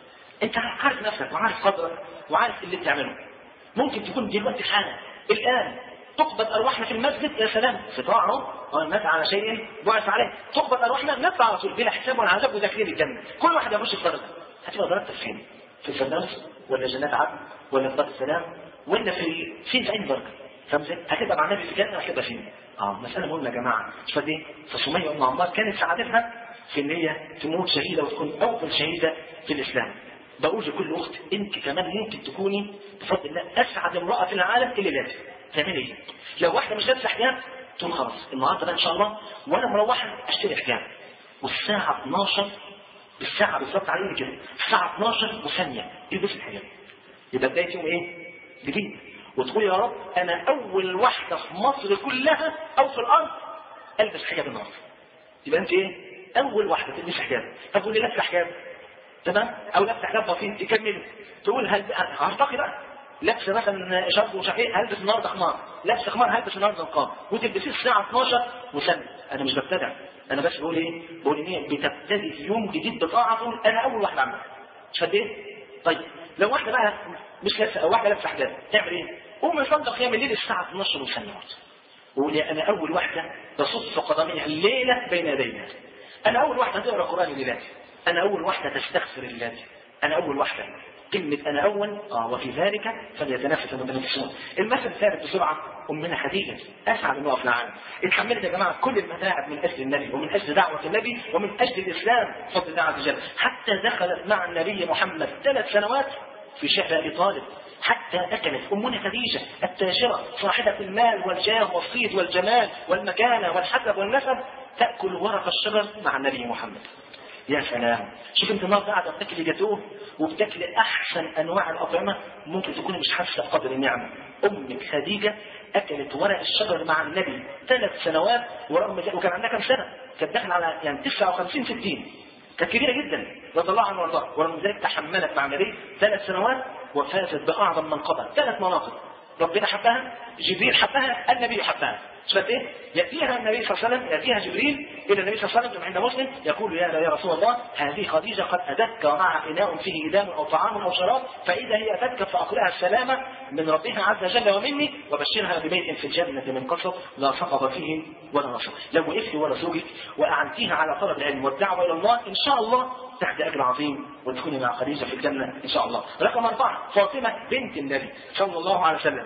انت عارف نفسك وعارف قدرك وعارف اللي بتعمله. ممكن تكون دلوقتي حالا الان تقبض ارواحنا في المسجد، يا سلام، استطاع اهو الناس على شيء بعث عليه، تقبض ارواحنا نطلع على طول بلا حساب ولا عذاب وداخلين الجنه، كل واحد يخش في درجه. هتبقى درجتك فين؟ في الفردوس ولا جنات عدن ولا في دار السلام ولا في فين؟ في اي درجه؟ فهمت؟ هتبقى مع النبي في الجنه هتبقى فين؟ اه مساله مهمه يا جماعه. مش فاهم ايه؟ فسميه ام عمار كانت سعادتها في ان هي تموت شهيده وتكون اول شهيده في الاسلام. بقول لكل اخت انت كمان ممكن تكوني بفضل الله اسعد امراه في العالم اللي لازم تعملي ايه؟ لو واحده مش لابسه حجاب تقول خلاص النهارده بقى ان شاء الله وانا مروحه اشتري حجاب، والساعه اتناشر بالساعه بالظبط على كده، الساعه اتناشر وثانيه البسي الحجاب. يبقى بدايه يوم ايه؟ جديد. وتقول يا رب انا اول واحده في مصر كلها او في الارض البس حجاب النهارده. يبقى انت ايه؟ اول واحده تلبس حجاب. طب قول لي لابسه حجاب تمام او لابسه حجاب بسيط تكمل، تقول هل هرتقي بقى لابسه مثلا شرط ومش عارف ايه هلبس النهارده خمار، لابسه خمار هلبس النهارده نقاب، وتلبسيه الساعه اتناشر وسنه. انا مش ببتدع، انا بس بقول ايه؟ بقول ان هي بتبتدي يوم جديد بطاعه، تقول انا اول واحده اعملها. مش قد ايه؟ طيب لو واحده بقى مش لابسه او واحده لابسه حجاب تعمل ايه؟ قوم يصلي قيام الليل الساعه اتناشر وسنه وقول يا انا اول واحده تصف قدمي الليله بين يدينا، انا اول واحده تقرا قران لله، انا اول واحده تستغفر الله، انا اول واحده. كلمة أنا أول آه وفي ذلك فليتنافس المتنافسون. المثل الثالث بسرعة أمنا خديجة أسعد النقط في العالم، اتحملت يا جماعة كل المتاعب من أجل النبي ومن أجل دعوة النبي ومن أجل الإسلام بفضل الله عز وجل، حتى دخلت مع النبي محمد ثلاث سنوات في شهر أبي طالب، حتى أكلت أمنا خديجة التاجرة صاحبة المال والجاه والصيت والجمال والمكانة والحسب والنسب تأكل ورق الشجر مع النبي محمد. يا سلام. شوف انت النهارده قاعده بتاكلي جاتوه وبتاكلي احسن انواع الاطعمه، ممكن تكوني مش حاسه بقدر النعمه. امك خديجه اكلت ورق الشجر مع النبي ثلاث سنوات ورغم ذلك، وكان عندها كم سنه؟ كانت داخله على يعني تسعة وخمسين ستين، كانت كبيره جدا رضي الله عنها وارضاها، ورغم ذلك تحملت مع النبي ثلاث سنوات وفازت باعظم منقبه، ثلاث مناقب. ربنا حبها، جبريل حبها، النبي حبها. شفت ايه؟ ياتيها النبي صلى الله عليه وسلم، ياتيها جبريل الى النبي صلى الله عليه وسلم عند مسلم يقول يا يا رسول الله هذه خديجه قد اتتك ومعها اناء فيه ادام او طعام او شراب، فاذا هي اتتك فاقرئها السلامه من ربها عز وجل ومني وبشرها ببيت في الجنه من قصب لا سقط فيه ولا نصب. لو وقفت ورا زوجك واعنتيها على طلب العلم والدعوه الى الله ان شاء الله تحت اجر عظيم وتكوني مع خديجه في الجنه ان شاء الله. رقم اربعه فاطمه بنت النبي صلى الله عليه وسلم.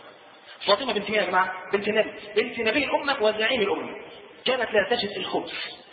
فاطمة بنت مين يا جماعة؟ بنت نبي، بنت نبي الأمة وزعيم الأمة. كانت لا تجد الخبز،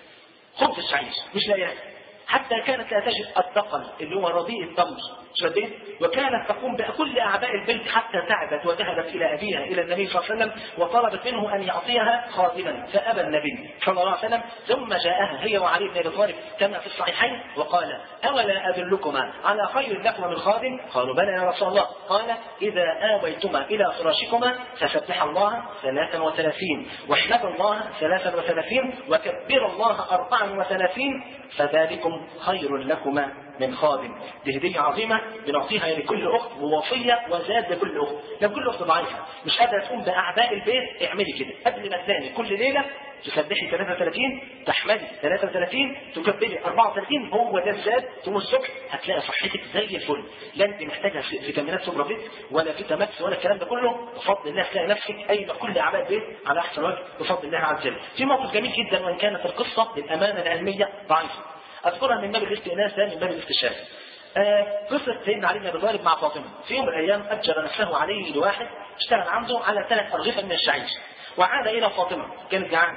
خبز الشعير مش لاقيها، حتى كانت لا تجد الدقل اللي هو رديء التمر، شدين؟ وكانت تقوم بكل أعباء البنت حتى تعبت وذهبت إلى أبيها إلى النبي صلى الله عليه وسلم وطلبت منه أن يعطيها خادما، فأبى النبي صلى الله عليه وسلم، ثم جاءها هي وعلي بن أبي طالب كما في الصحيحين وقال أولا أدلكما على خير لكما من خادم؟ قالوا بلى يا رسول الله. قال إذا آويتما إلى فراشكما فسبح الله ثلاثا وثلاثين واحمد الله ثلاثا وثلاثين وكبر الله أربعا وثلاثين فذلكم خير لكما من خادم. دي هدية عظيمة بنعطيها لكل أخت ووصية وزاد لكل أخت. لو كل أخت ضعيفة مش قادرة تقوم بأعباء البيت اعملي كده قبل ما تنامي كل ليلة تسبحي ثلاثة وثلاثين تحمدي ثلاثة وثلاثين تكبري أربعة وثلاثين، هو ده الزاد. تقوم الصبح هتلاقي صحتك زي الفل، لا انت محتاجه فيتامينات سوبرافيت ولا فيتاماكس ولا الكلام ده كله، بفضل الله تلاقي نفسك اي كل اعباء البيت على احسن وجه بفضل الله عز وجل. في موقف جميل جدا وان كانت القصه للامانه العلميه ضعيفه اذكرها من باب الاستئناس لا من باب الاستشهاد. آه قصه سيدنا علي بن ابي طالب مع فاطمه. في يوم من الايام اجر نفسه عليه لواحد اشتغل عنده على ثلاث ارغفه من الشعير، وعاد الى فاطمه كانت جعانه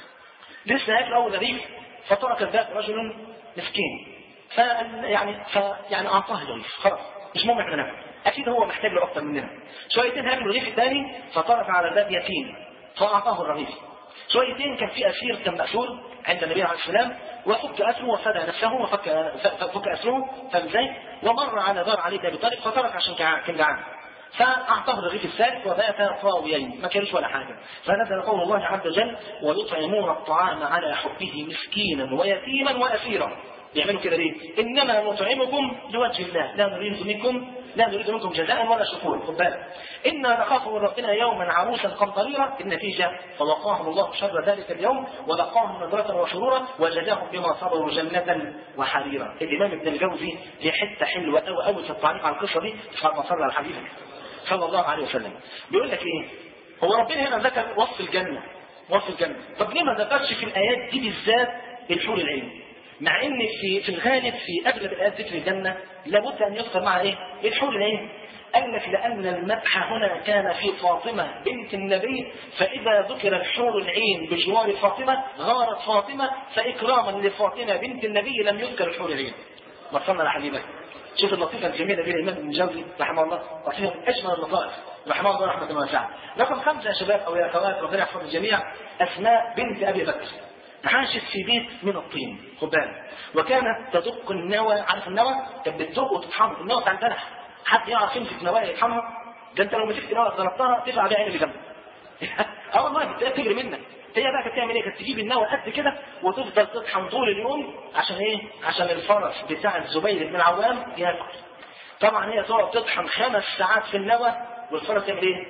لسه هاكل اول رغيف، فترك ذات رجل مسكين ف يعني ف يعني اعطاه الرغيف، خلاص مش مهم احنا ناكل، اكيد هو محتاج له اكتر مننا. شويتين هاكل الرغيف الثاني فترك على الباب يتيم فاعطاه الرغيف، شويتين كان في اسير كان مأسور عند النبي عليه السلام، وفك اسره وفدى نفسه وفك فك اسره فازاي، ومر على دار علي بن ابي طالب فترك عشان كان جعان، فاعطاه الرغيف الثالث وبات طاويين ما كانش ولا حاجه. فنزل قول الله عز وجل ويطعمون الطعام على حبه مسكينا ويتيما واسيرا. يعملوا كده ليه؟ انما نطعمكم لوجه الله لا نريد منكم لا نريد منكم جزاء ولا شكورا. خد بالك انا نخاف من ربنا يوما عروسا قمطريرا، النتيجه فوقاهم الله شر ذلك اليوم ولقاهم نضرة وسرورا وجزاهم بما صبروا جنة وحريرا. الامام ابن الجوزي في حته حلوه قوي قوي في التعليق على القصه دي، صلى الله على حبيبك صلى الله عليه وسلم، بيقول لك ايه؟ هو ربنا هنا ذكر وصف الجنه وصف الجنه، طب ليه ما ذكرش في الايات دي بالذات الحور العين؟ مع ان في في الغالب في اغلب الايات ذكر الجنه لابد ان يذكر مع ايه؟ الحور العين. قال لك لان المدح هنا كان في فاطمه بنت النبي، فاذا ذكر الحور العين بجوار فاطمه غارت فاطمه، فاكراما لفاطمه بنت النبي لم يذكر الحور العين. وصلنا يا حبيبك. شوف اللطيفه الجميله دي الامام ابن الجوزي رحمه الله، لطيفه من اجمل اللطائف رحمه الله رحمه واسعه. رقم خمسه يا شباب او يا اخوات ربنا يحفظ الجميع، اسماء بنت ابي بكر عاشت في بيت من الطين، خد بالك، وكانت تدق النوى، عارف النوى؟ كانت بتدق وتطحن، النوى بتاع البلح، حد يعرف يمسك نوايا يطحنها؟ ده انت لو مسكت نوى ضربتها تدفع بيها عين اللي جنبك. اه والله بتلاقيها بتجري منك. هي بقى كانت تعمل ايه؟ كانت تجيب النوى قد كده وتفضل تطحن طول اليوم عشان ايه؟ عشان الفرس بتاع الزبير بن العوام ياكل. طبعا هي تقعد تطحن خمس ساعات في النوى والفرس يعمل ايه؟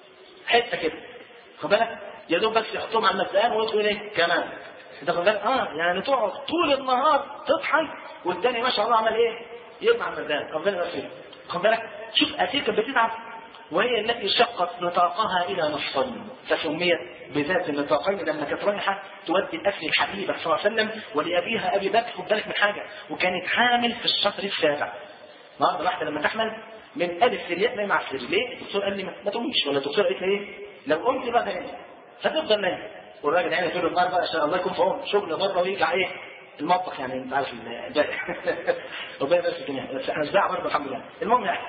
حته كده، خد بالك؟ يا دوب بس يحطهم على المبدأ ويدخل ايه؟ كمان. انت خد بالك؟ اه يعني تقعد طول النهار تطحن والتاني ما شاء الله عمل ايه؟ يجمع المبدأ، ربنا يغفر. خد بالك؟ شوف اسير كانت بتتعب وهي التي شقت نطاقها الى نصفين فسميت بذات النطاقين لما كانت رايحه تودي الاكل الحبيب صلى الله عليه وسلم ولابيها ابي بكر. خد بالك من حاجه، وكانت حامل في الشهر السابع. النهارده واحده لما تحمل من الف للياء نايمه على السرير، ليه؟ الدكتور قال لي ما تقومش، ولا الدكتور قالت لي ايه؟ لو قمت بقى تنام فتفضل نايم. والراجل يعني طول النهار بقى عشان الله يكون في عونه شغل بره ويرجع ايه؟ المطبخ، يعني انت عارف الباقي. ربنا يبارك في الجميع، بس احنا نزاع برضه الحمد لله. المهم يعني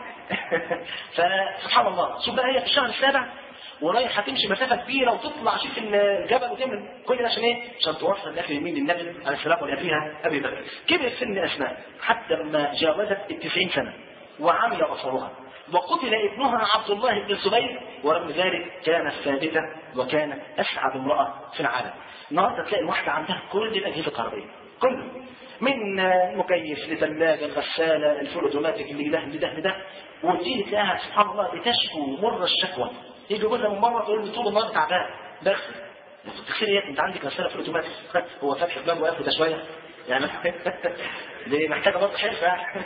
فسبحان الله، شوف بقى هي في الشهر السابع ورايحه تمشي مسافه كبيره وتطلع شوف الجبل وتعمل كل ده عشان ايه؟ عشان توصل الاكل يمين للنبي عليه السلام ولابيها ابي بكر. كبرت سن اسماء حتى لما جاوزت التسعين سنه وعمل بصرها، وقتل ابنها عبد الله بن الزبير، ورغم ذلك كانت ثابته وكانت اسعد امراه في العالم. النهارده تلاقي الواحده عندها كل الاجهزه الكهربائيه، كله، من مكيف لثلاجه الغساله الفول اوتوماتيك اللي ده لده لده، وتيجي تلاقيها سبحان الله بتشكو مر الشكوى. يجي يقول لها من مره تقول له طول النهار تعبان بغسل، تغسلي ايه؟ انت عندك غساله فول اوتوماتيك، هو فتح باب وقفل ده شويه يعني دي محتاجه برضه حرفه يعني.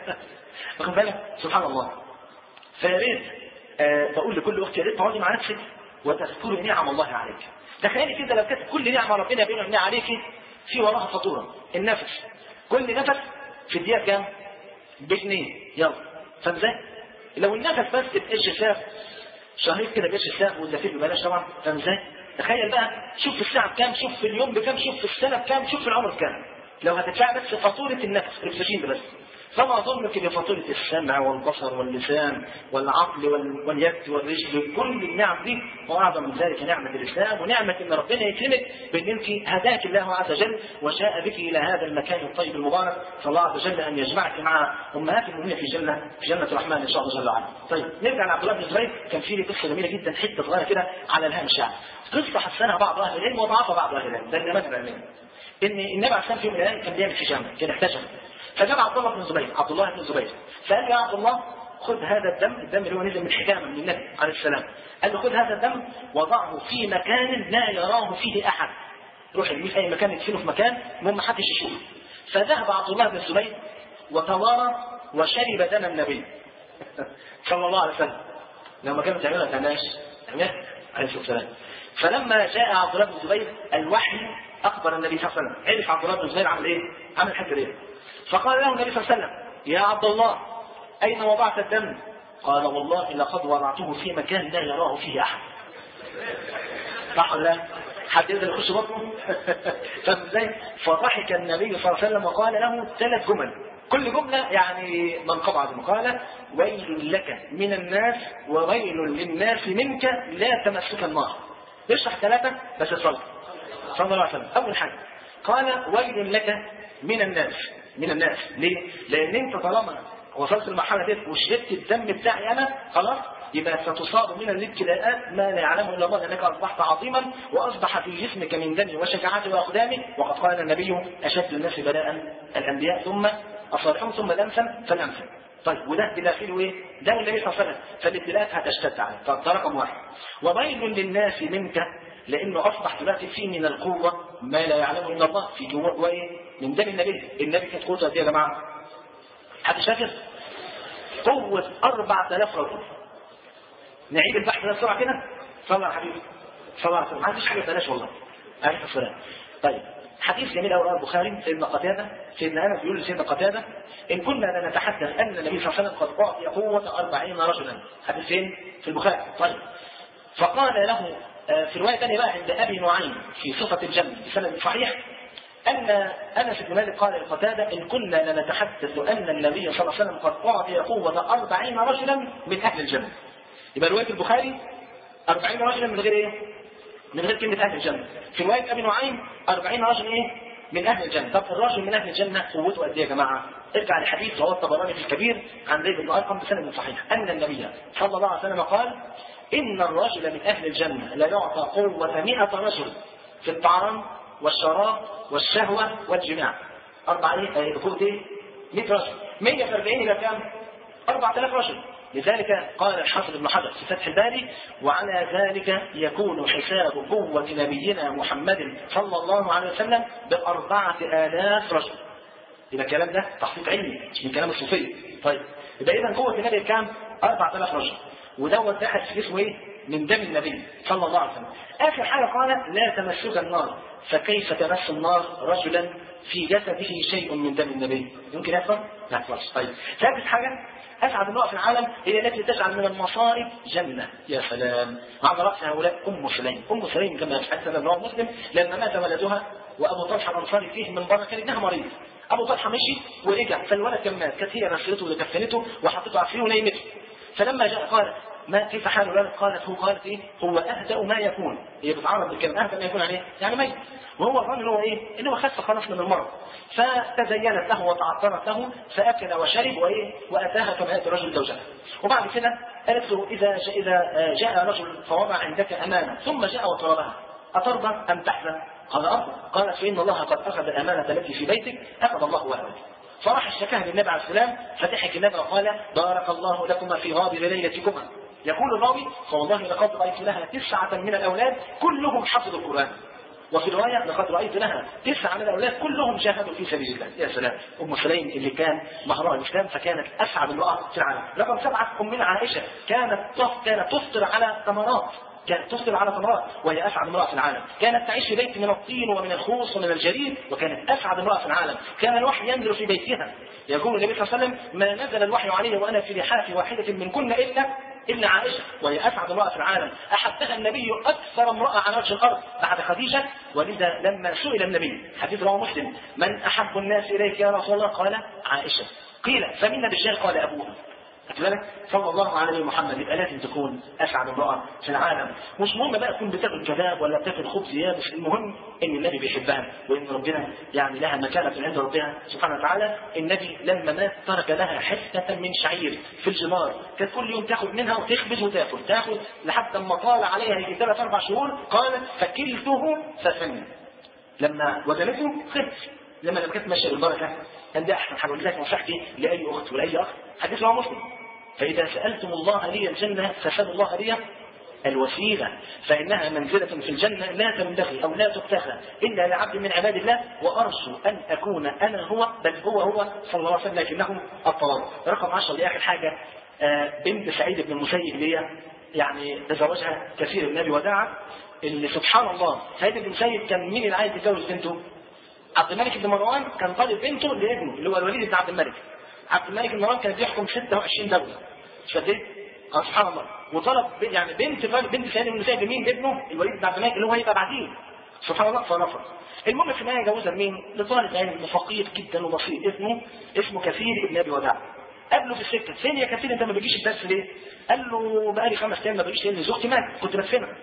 واخد بالك؟ سبحان الله. فيا ريت أه بقول لكل اختي يا ريت تقعدي مع نفسك وتذكري نعم الله عليك. تخيلي كده لو كانت كل نعمه ربنا بينعم عليكي في وراها فاتوره، النفس، كل نفس في الدقيقه كام؟ بجنيه، يلا فاهم ازاي؟ لو النفس بس بقرش ساق شهرين كده بقرش ساق والزفير ببلاش طبعا، فاهم ازاي؟ تخيل بقى شوف في الساعه بكام، شوف في اليوم بكام، شوف في السنه بكام، شوف في العمر بكام. لو هتدفع بس فاتوره النفس الاكسجين ده بس، فما أظنك بفاتورة السمع والبصر واللسان والعقل واليد والرجل، كل النعم دي، وأعظم من ذلك نعمة الإسلام ونعمة إن ربنا يكرمك بأن أنت هداك الله عز وجل وشاء بك إلى هذا المكان الطيب المبارك، فالله عز وجل أن يجمعك مع أمهات المؤمنين في جنة في جنة الرحمن إن شاء الله جل وعلا. طيب نرجع لعبد الله بن الزبير، كان في لي قصة جميلة جدا، حتة صغيرة كده على الهامش يعني، قصة حسنها بعض أهل العلم وضعفها بعض أهل العلم، ده النماذج العلمية. إن النبي عليه الصلاة والسلام في يوم من الأيام كان بيعمل حجامة، كان احتجم، فجاب عبد الله بن الزبير عبد الله بن الزبير فقال له يا عبد الله خذ هذا الدم، الدم اللي هو نزل من حجامه من النبي عليه السلام، قال له خذ هذا الدم وضعه في مكان لا يراه فيه احد، روح ارميه في اي مكان، يدفنه في مكان المهم ما حدش يشوفه. فذهب عبد الله بن الزبير وتوارى وشرب دم النبي صلى الله عليه وسلم. لما كانوا تعملها ما تعملهاش عليه الصلاه والسلام. فلما جاء عبد الله بن الزبير الوحي اخبر النبي صلى الله عليه وسلم، عرف عبد الله بن الزبير عمل ايه؟ عمل حاجه ايه؟ فقال له النبي صلى الله عليه وسلم يا عبد الله أين وضعت الدم؟ قال والله لقد وضعته في مكان لا يراه فيه أحد. صح ولا لا؟ حد يقدر يخش بطنه؟ فاهم ازاي؟ فضحك النبي صلى الله عليه وسلم وقال له ثلاث جمل، كل جملة يعني منقبة عظيمة. قال ويل لك من الناس وويل للناس منك لا تمسك النار. يشرح ثلاثة بس صلى صلى الله عليه وسلم. أول حاجة قال ويل لك من الناس. من الناس ليه؟ لأن أنت طالما وصلت المرحلة دي وشربت الدم بتاعي أنا خلاص يبقى ستصاب من الابتلاءات ما لا يعلمه الا الله لانك اصبحت عظيما واصبح في جسمك من دمي وشجاعته واقدامي. وقد قال النبي اشد الناس بلاء الانبياء ثم الصالحون ثم الامثل فالامثل. طيب وده بداخله ايه؟ ده النبي صلى الله عليه وسلم فالابتلاءات هتشتد عليه. طب ده رقم واحد. وويل للناس منك لانه اصبح دلوقتي فيه من القوه ما لا يعلمه الا الله في جوع وايه؟ من دم النبي. النبي كانت قوته دي يا جماعه حد شاكر؟ قوه أربعة آلاف رجل. نعيد البحث ده بسرعه كده. صلى على حبيبي صلى الله عليه وسلم. ما عنديش حاجه بلاش والله عليه الصلاه. طيب حديث جميل قوي رواه البخاري. سيدنا قتاده سيدنا انس بيقول لسيدنا قتاده ان كنا لنتحدث ان النبي صلى الله عليه وسلم قد اعطي قوه أربعين رجلا. حديث فين؟ في البخاري. طيب فقال له في روايه ثانيه بقى عند ابي نعيم في صفه الجنه بسند صحيح ان انس بن مالك قال لقتاده ان كنا لنتحدث ان النبي صلى الله عليه وسلم قد اعطي قوه أربعين رجلا من اهل الجنه. يبقى روايه البخاري أربعين رجلا من غير ايه؟ من غير كلمه اهل الجنه. في روايه ابي نعيم أربعين رجل ايه؟ من اهل الجنه. طب الرجل من اهل الجنه قوته قد ايه يا جماعه؟ ارجع لحديث رواه الطبراني في الكبير عن زيد بن ارقم بسند صحيح ان النبي صلى الله عليه وسلم قال ان الرجل من اهل الجنه لا يعطى قوه مئة رجل في الطعام والشراب والشهوه والجماع. اربع ايه؟ قوه ايه؟ مئة رجل. مئة في أربعين الى كام؟ أربعة آلاف رجل. لذلك قال الحافظ ابن حجر في فتح الباري وعلى ذلك يكون حساب قوة نبينا محمد صلى الله عليه وسلم بأربعة آلاف رجل. يبقى الكلام ده تحقيق علمي مش من كلام الصوفية. طيب يبقى إذا قوة النبي كام؟ أربعة آلاف رجل. ودوت واحد في اسمه ايه؟ من دم النبي صلى الله عليه وسلم. آخر حاجة قال لا تمسك النار فكيف تمس النار رجلا في جسده شيء من دم النبي؟ يمكن يفهم؟ لا خلاص. طيب ثالث حاجة أسعد امرأة في العالم هي التي تجعل من المصائب جنة. يا سلام. على رأس هؤلاء أم سليم. أم سليم كما حدث رواه مسلم لما مات ولدها وأبو طلحة الأنصاري فيه من بره كان ابنها مريض. أبو طلحة مشي ورجع فالولد كان مات. كانت هي غسلته وكفنته وحطته على فيه ونيمته. فلما جاء قال ما كيف حال الولد؟ قالت هو قالت ايه؟ هو اهدأ ما يكون. هي بتعرض بالكلمه اهدأ ما يكون عليه يعني ميت. وهو الرجل هو ايه؟ انه خف خلاص من المرض. فتزينت له وتعطرت له فاكل وشرب وايه؟ واتاها كما ياتي الرجل زوجها. وبعد كده قالت له اذا جاء اذا جاء رجل فوضع عندك امانه ثم جاء وطلبها اترضى ام تحزن؟ قال ارضى. قالت فان الله قد اخذ الامانه التي في بيتك اخذ الله وهبك. فراح اشتكاها للنبي عليه السلام فضحك النبي وقال بارك الله لكما في غابر ليلتكما. يقول الراوي فوالله لقد رأيت لها تسعة من الأولاد كلهم حفظوا القرآن. وفي رواية لقد رأيت لها تسعة من الأولاد كلهم جاهدوا في سبيل الله. يا سلام. أم سليم اللي كان مهرها الإسلام فكانت أسعد امرأة في العالم. رقم سبعة أمنا عائشة كانت كانت تفطر على تمرات. كانت تفطر على تمرات وهي أسعد امرأة في العالم. كانت تعيش في بيت من الطين ومن الخوص ومن الجريد وكانت أسعد امرأة في العالم. كان الوحي ينزل في بيتها. يقول النبي صلى الله عليه وسلم ما نزل الوحي علي وأنا في لحاف واحدة من كن إلا إلا عائشة وهي أسعد امرأة في العالم. أحبها النبي أكثر امرأة على وجه الأرض بعد خديجة. ولذا لما سئل النبي حديث رواه مسلم من أحب الناس إليك يا رسول الله؟ قال عائشة. قيل فمن الرجال؟ قال أبوها. بالك صلى الله عليه محمد. يبقى لازم تكون اسعد امراه في العالم. مش مهم بقى تكون بتاكل كباب ولا بتاكل خبز يابس. المهم ان النبي بيحبها وان ربنا يعني لها مكانه عند ربنا سبحانه وتعالى. النبي لما مات ترك لها حته من شعير في الجمار. كانت كل يوم تاخذ منها وتخبز وتاكل تاخذ لحتى ما طال عليها يجي ثلاث اربع شهور. قالت فكلته ففني. لما وجدته خف. لما لم كانت ماشيه بالبركه كان ده احسن حاجه. ولذلك نصيحتي لاي اخت ولاي اخ حديث رواه مسلم فإذا سألتم الله لي الجنة فسألوا الله لي الوسيلة فإنها منزلة في الجنة لا تنبغي أو لا تبتغى إلا لعبد من عباد الله وأرجو أن أكون أنا هو بل هو هو صلى الله عليه وسلم لكنه الطواب. رقم عشرة لآخر حاجة بنت سعيد بن المسيب اللي هي يعني تزوجها كثير النبي وداعة. اللي سبحان الله سعيد بن المسيب كان مين اللي عايز يتجوز بنته؟ عبد الملك بن مروان كان طالب بنته لابنه اللي هو الوليد بن عبد الملك. عبد الملك بن مروان كان بيحكم ستة وعشرين دولة. مش فاكر؟ اه سبحان الله. وطلب يعني بنت بنت سعيد بن المسيب مين؟ ابنه الوليد بن عبد الملك اللي هو هيبقى بعدين. سبحان الله فرفض. المهم في النهايه جوزها مين؟ لطالب علم فقير جدا وبسيط اسمه اسمه كثير ابن ابي وداع. قابله في السكه فين يا كثير انت ما بتجيش الدرس ليه؟ قال له بقالي خمس ايام ما بجيش لان زوجتي ماتت كنت بدفنها.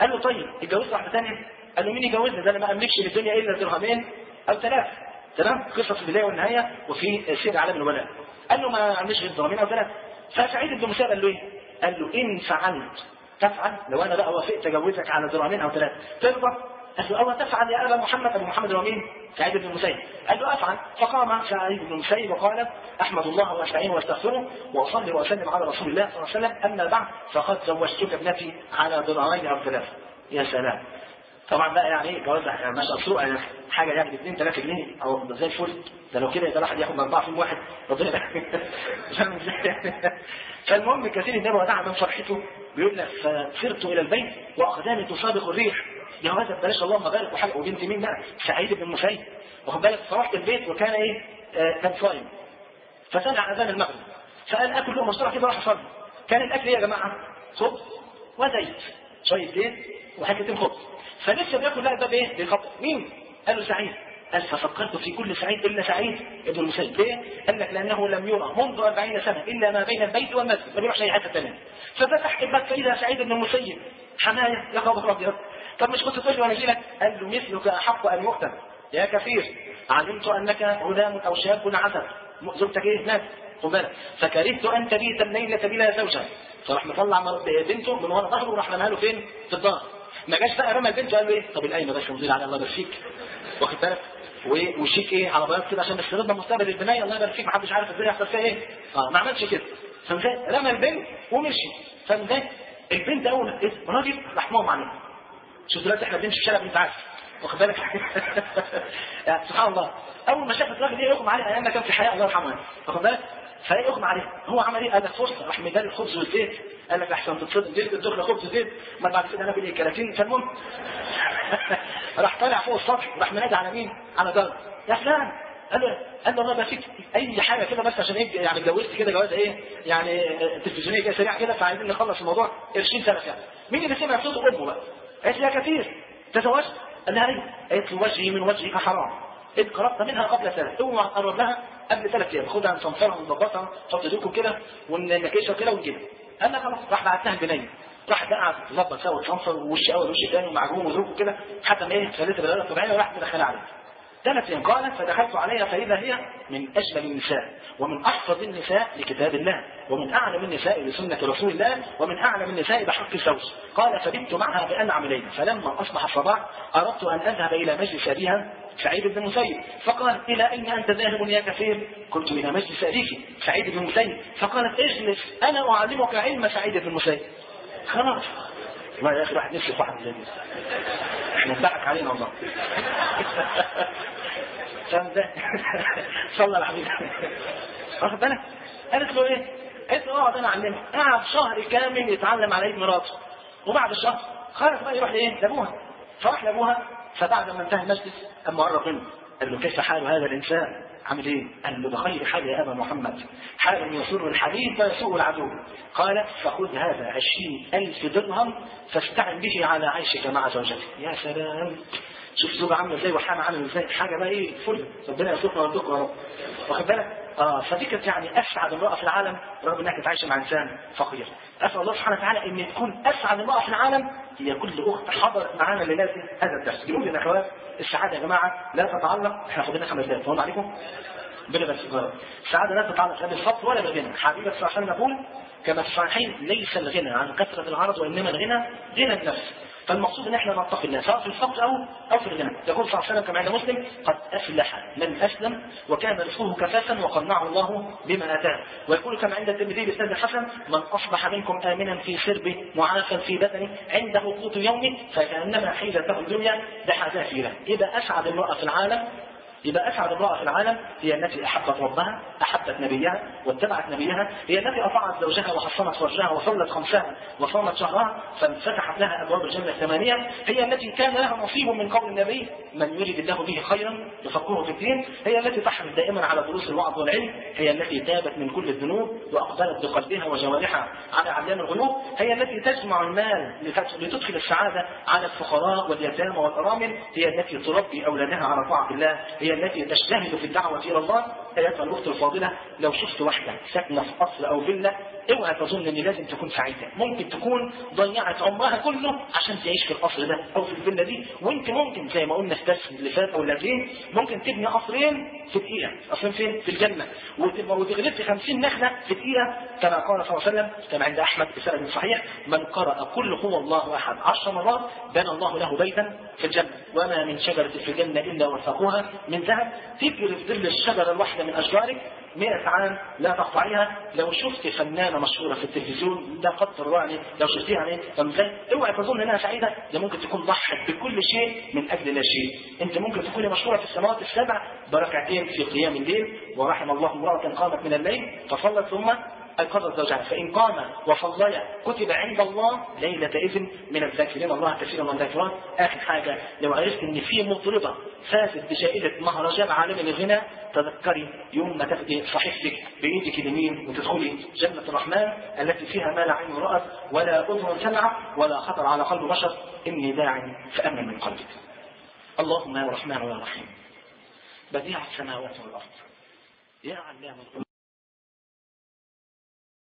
قال له طيب اتجوزت واحده ثانيه؟ قال له مين يجوزني؟ ده انا ما املكش للدنيا الا درهمين او ثلاثه. تمام؟ قصه البدايه والنهايه وفي سير اعلام الولاء. قال له ما عملش غير درهمين او ثلاثه. فسعيد بن المسيب قال له ايه؟ قال له ان فعلت تفعل، لو انا بقى وافقت اجوزك على درهمين او ثلاثه ترضى؟ قال له اوى تفعل يا ابا محمد. ابو محمد هو مين؟ سعيد بن المسيب. قال له افعل. فقام سعيد بن المسيب وقال احمد الله واستعينه واستغفره واصلي واسلم على رسول الله صلى الله عليه وسلم، اما بعد فقد زوجتك ابنتي على درهمين او ثلاثه. يا سلام. طبعا بقى يعني ايه جواز يعني مش اسروق يعني حاجه يعني اثنين ثلاثة جنيه او زي الفل، ده لو كده يبقى الواحد ياخد اربعه في واحد ربنا فاهم ازاي. فالمهم كثير النبي ودعا من فرحته بيقول لك فسرت الى البيت واقدامي تسابق الريح. يا ولد بلاش اللهم بارك وحاجه. وبنت مين بقى؟ سعيد بن المسيب. واخد بالك؟ فرحت البيت وكان ايه؟ آه كان صايم. فسمع اذان المغرب فقال اكل لقمه بسرعه كده راح اصلي. كان الاكل ايه يا جماعه؟ خبز وزيت، شويه زيت وحكتين خبز. فلسه بياكل لا الباب ايه؟ بيخبط. مين؟ قال له سعيد. قال ففكرت في كل سعيد الا سعيد ابن المسيب. ليه؟ قال لك لانه لم يرى منذ أربعين سنه الا ما بين البيت والمسجد، ما بيروحش اي حته ثانيه. ففتح الباب فاذا سعيد بن المسيب حمايه يا خبر ابيض. طب مش كنت تقول لي وانا اجي لك؟ قال له مثلك احق ان يقتل يا كثير، علمت انك غلام او شاب عسل، زوجتك ايه؟ مات. خد بالك. فكرهت ان تبيت الليله بلا زوجه، فراح مطلع بنته من ورا ظهره وراح رماها له فين؟ في الظهر. ما جاش بقى رمى البنت وقال له ايه؟ طب القايمه بس نزيل على الله يبارك فيك. واخد بالك؟ وشيك ايه على بياض كده عشان استخدام مستقبل البنايه الله يبارك فيك، ما حدش عارف ازاي يحصل فيها ايه. اه ما عملش كده. فمزاي رمى البنت ومشي. فمزاي البنت اول ما ايه؟ راجل راح مقوم عليها. شوف دلوقتي احنا بنمشي في الشارع بنت عارف. واخد بالك؟ يعني سبحان الله اول ما شافت الراجل ايه يغمى عليها ايام ما كان في حياه الله يرحمها. واخد بالك؟ فايه يغمى عليه؟ هو عمل ايه؟ قال لك فرصه راح مدال الخبز والزيت. قال لك احسن تتصدق زيت الدخله خبز وزيت ما بعد كده انا بالايه كراتين. فالمهم راح طالع فوق السطح راح منادي على مين؟ على جار. يا فلان. قال له قال له والله بفيك اي حاجه كده بس عشان ايه يعني اتجوزت كده جواز ايه يعني تلفزيونيه كده سريعه كده فعايزين نخلص الموضوع قرشين سنه يعني. مين اللي سمع صوت امه بقى؟ قالت لي يا كثير تزوجت؟ قال لها ايه؟ قالت له وجهي من وجهك حرام إذ قربت منها قبل سنة، اوعى تقرب لها قبل ثلاث ايام، خدها نصنفرها ونظبطها نحط ايديكم كده وننكشها كده ونجيبها. قال لها خلاص. راح بعتها البنيه، راح قعد تظبط سوا وتصنفر ووش اول وش ثاني ومعجون وظروف وكده حتى ما ايه خليتها بالغير الطبيعيه وراح مدخلها عليها. ثلاث ايام قالت فدخلت عليها فاذا هي من اجمل النساء ومن احفظ النساء لكتاب الله ومن اعلم النساء لسنه رسول الله ومن اعلم النساء بحق الزوج. قال فبت معها بانعم ليله فلما اصبح الصباح اردت ان اذهب الى مجلس ابيها سعيد بن المسيب فقال الى اين انت ذاهب يا كثير؟ قلت الى مجلس ابيك سعيد بن المسيب. فقالت اجلس انا اعلمك علم سعيد بن المسيب. خلاص والله يا اخي واحد نفسه واحد زي احنا نضحك علينا والله. صلى على حبيبي. واخد بالك؟ قالت له ايه؟ قالت له اقعد انا اعلمك. قعد شهر كامل يتعلم على ايد مراته وبعد الشهر خرج بقى يروح لايه؟ لابوها. فراح لابوها فبعد ما انتهى المجلس اما قرب منه قال له كيف حال هذا الانسان؟ عامل ايه؟ قال له بخير حال يا ابا محمد، حال يسر الحبيب ويسوء العدو. قال فخذ هذا عشرين الف درهم فاستعن به على عيشك مع زوجتك. يا سلام شوف زوجة عامله ازاي وحامة عامله ازاي، حاجه بقى ايه فل ربنا يرزقنا ويرزقنا يا رب. واخد بالك؟ اه فدي كانت يعني اسعد امراه في العالم رغم انها كانت عايشه مع انسان فقير. اسال الله سبحانه وتعالى ان تكون اسعد امراه في العالم هي كل اخت حضرت معانا الليله هذا الدرس. جنوب يا اخوات السعاده يا جماعه لا تتعلق، احنا خدنا خمس دقائق فهم عليكم بلا بس السعاده لا تتعلق لا بالفقر ولا بالغنى. حبيبي صلى الله عليه وسلم يقول كما في الصحيحين ليس الغنى عن كثره العرض وانما الغنى غنى النفس. فالمقصود ان احنا نتقي الله سواء في الفقر او او في الغنى. يقول صلى الله عليه وسلم كما عند مسلم قد افلح من اسلم وكان رزقه كفافا وقنعه الله بما اتاه. ويقول كما عند الترمذي باسناد الحسن من اصبح منكم امنا في سربه معافا في بدنه عنده قوت يومه فكانما حيزته الدنيا بحذافيره. اذا اسعد امراه في العالم يبقى أسعد امرأة في العالم هي التي أحبت ربها، أحبت نبيها واتبعت نبيها، هي التي أطاعت زوجها وحصنت فرجها وصلت خمسها وصامت شهرها فانفتحت لها أبواب الجنة الثمانية، هي التي كان لها نصيب من قول النبي من يريد الله به خيرا يفقهه في الدين، هي التي تحرص دائما على دروس الوعظ والعلم، هي التي تابت من كل الذنوب وأقبلت بقلبها وجوارحها على علام الغيوب، هي التي تجمع المال لتدخل السعادة على الفقراء واليتامى والأرامل، هي التي تربي أولادها على طاعة الله، هي هي التي تجتهد في الدعوة إلى الله. أيتها الأخت الفاضلة، لو شفت واحدة ساكنة في قصر أو فيلا، اوعى تظن إن لازم تكون سعيدة. ممكن تكون ضيعت عمرها كله عشان تعيش في القصر ده أو في الفيلا دي، وأنت ممكن زي ما قلنا في الدرس اللي فات أو اللي قبليه ممكن تبني قصرين في دقيقة. قصرين فين؟ في الجنة، وتغلب في خمسين نخلة في دقيقة، كما قال صلى الله عليه وسلم كما عند أحمد بسند صحيح: من قرأ كل هو الله أحد عشر مرات بنى الله له بيتا في الجنة، وما من شجرة في الجنة إلا وثقوها من ذهب. تجري في ظل الشجرة الواحدة من أشجارك مئة عام لا تقطعيها. لو شفت فنانة مشهورة في التلفزيون لا قدر الله عليه لو شفتيها عليه ازاي، اوعي تظن انها سعيدة. ده ممكن تكون ضحت بكل شيء من اجل لا شيء. انت ممكن تكوني مشهورة في السماوات السبع بركعتين في قيام الليل، ورحم الله امرأة قامت من الليل فصلت ثم أيقظت زوجها، فإن قام وصليا كتب عند الله ليلة إذن من الذاكرين الله كثيرا والذاكرات. آخر حاجة، لو عرفت إن في مطربة فازت بجائزة مهرجان عالمي للغنى، تذكري يوم ما تاخدي صحيفتك بإيدك اليمين وتدخلي جنة الرحمن التي فيها ما لا عين رأت ولا أذن سمعت ولا خطر على قلب بشر. إني داع فأمن من قلبك. اللهم يا رحمن يا رحيم بديع السماوات والأرض، يا علام الغيوب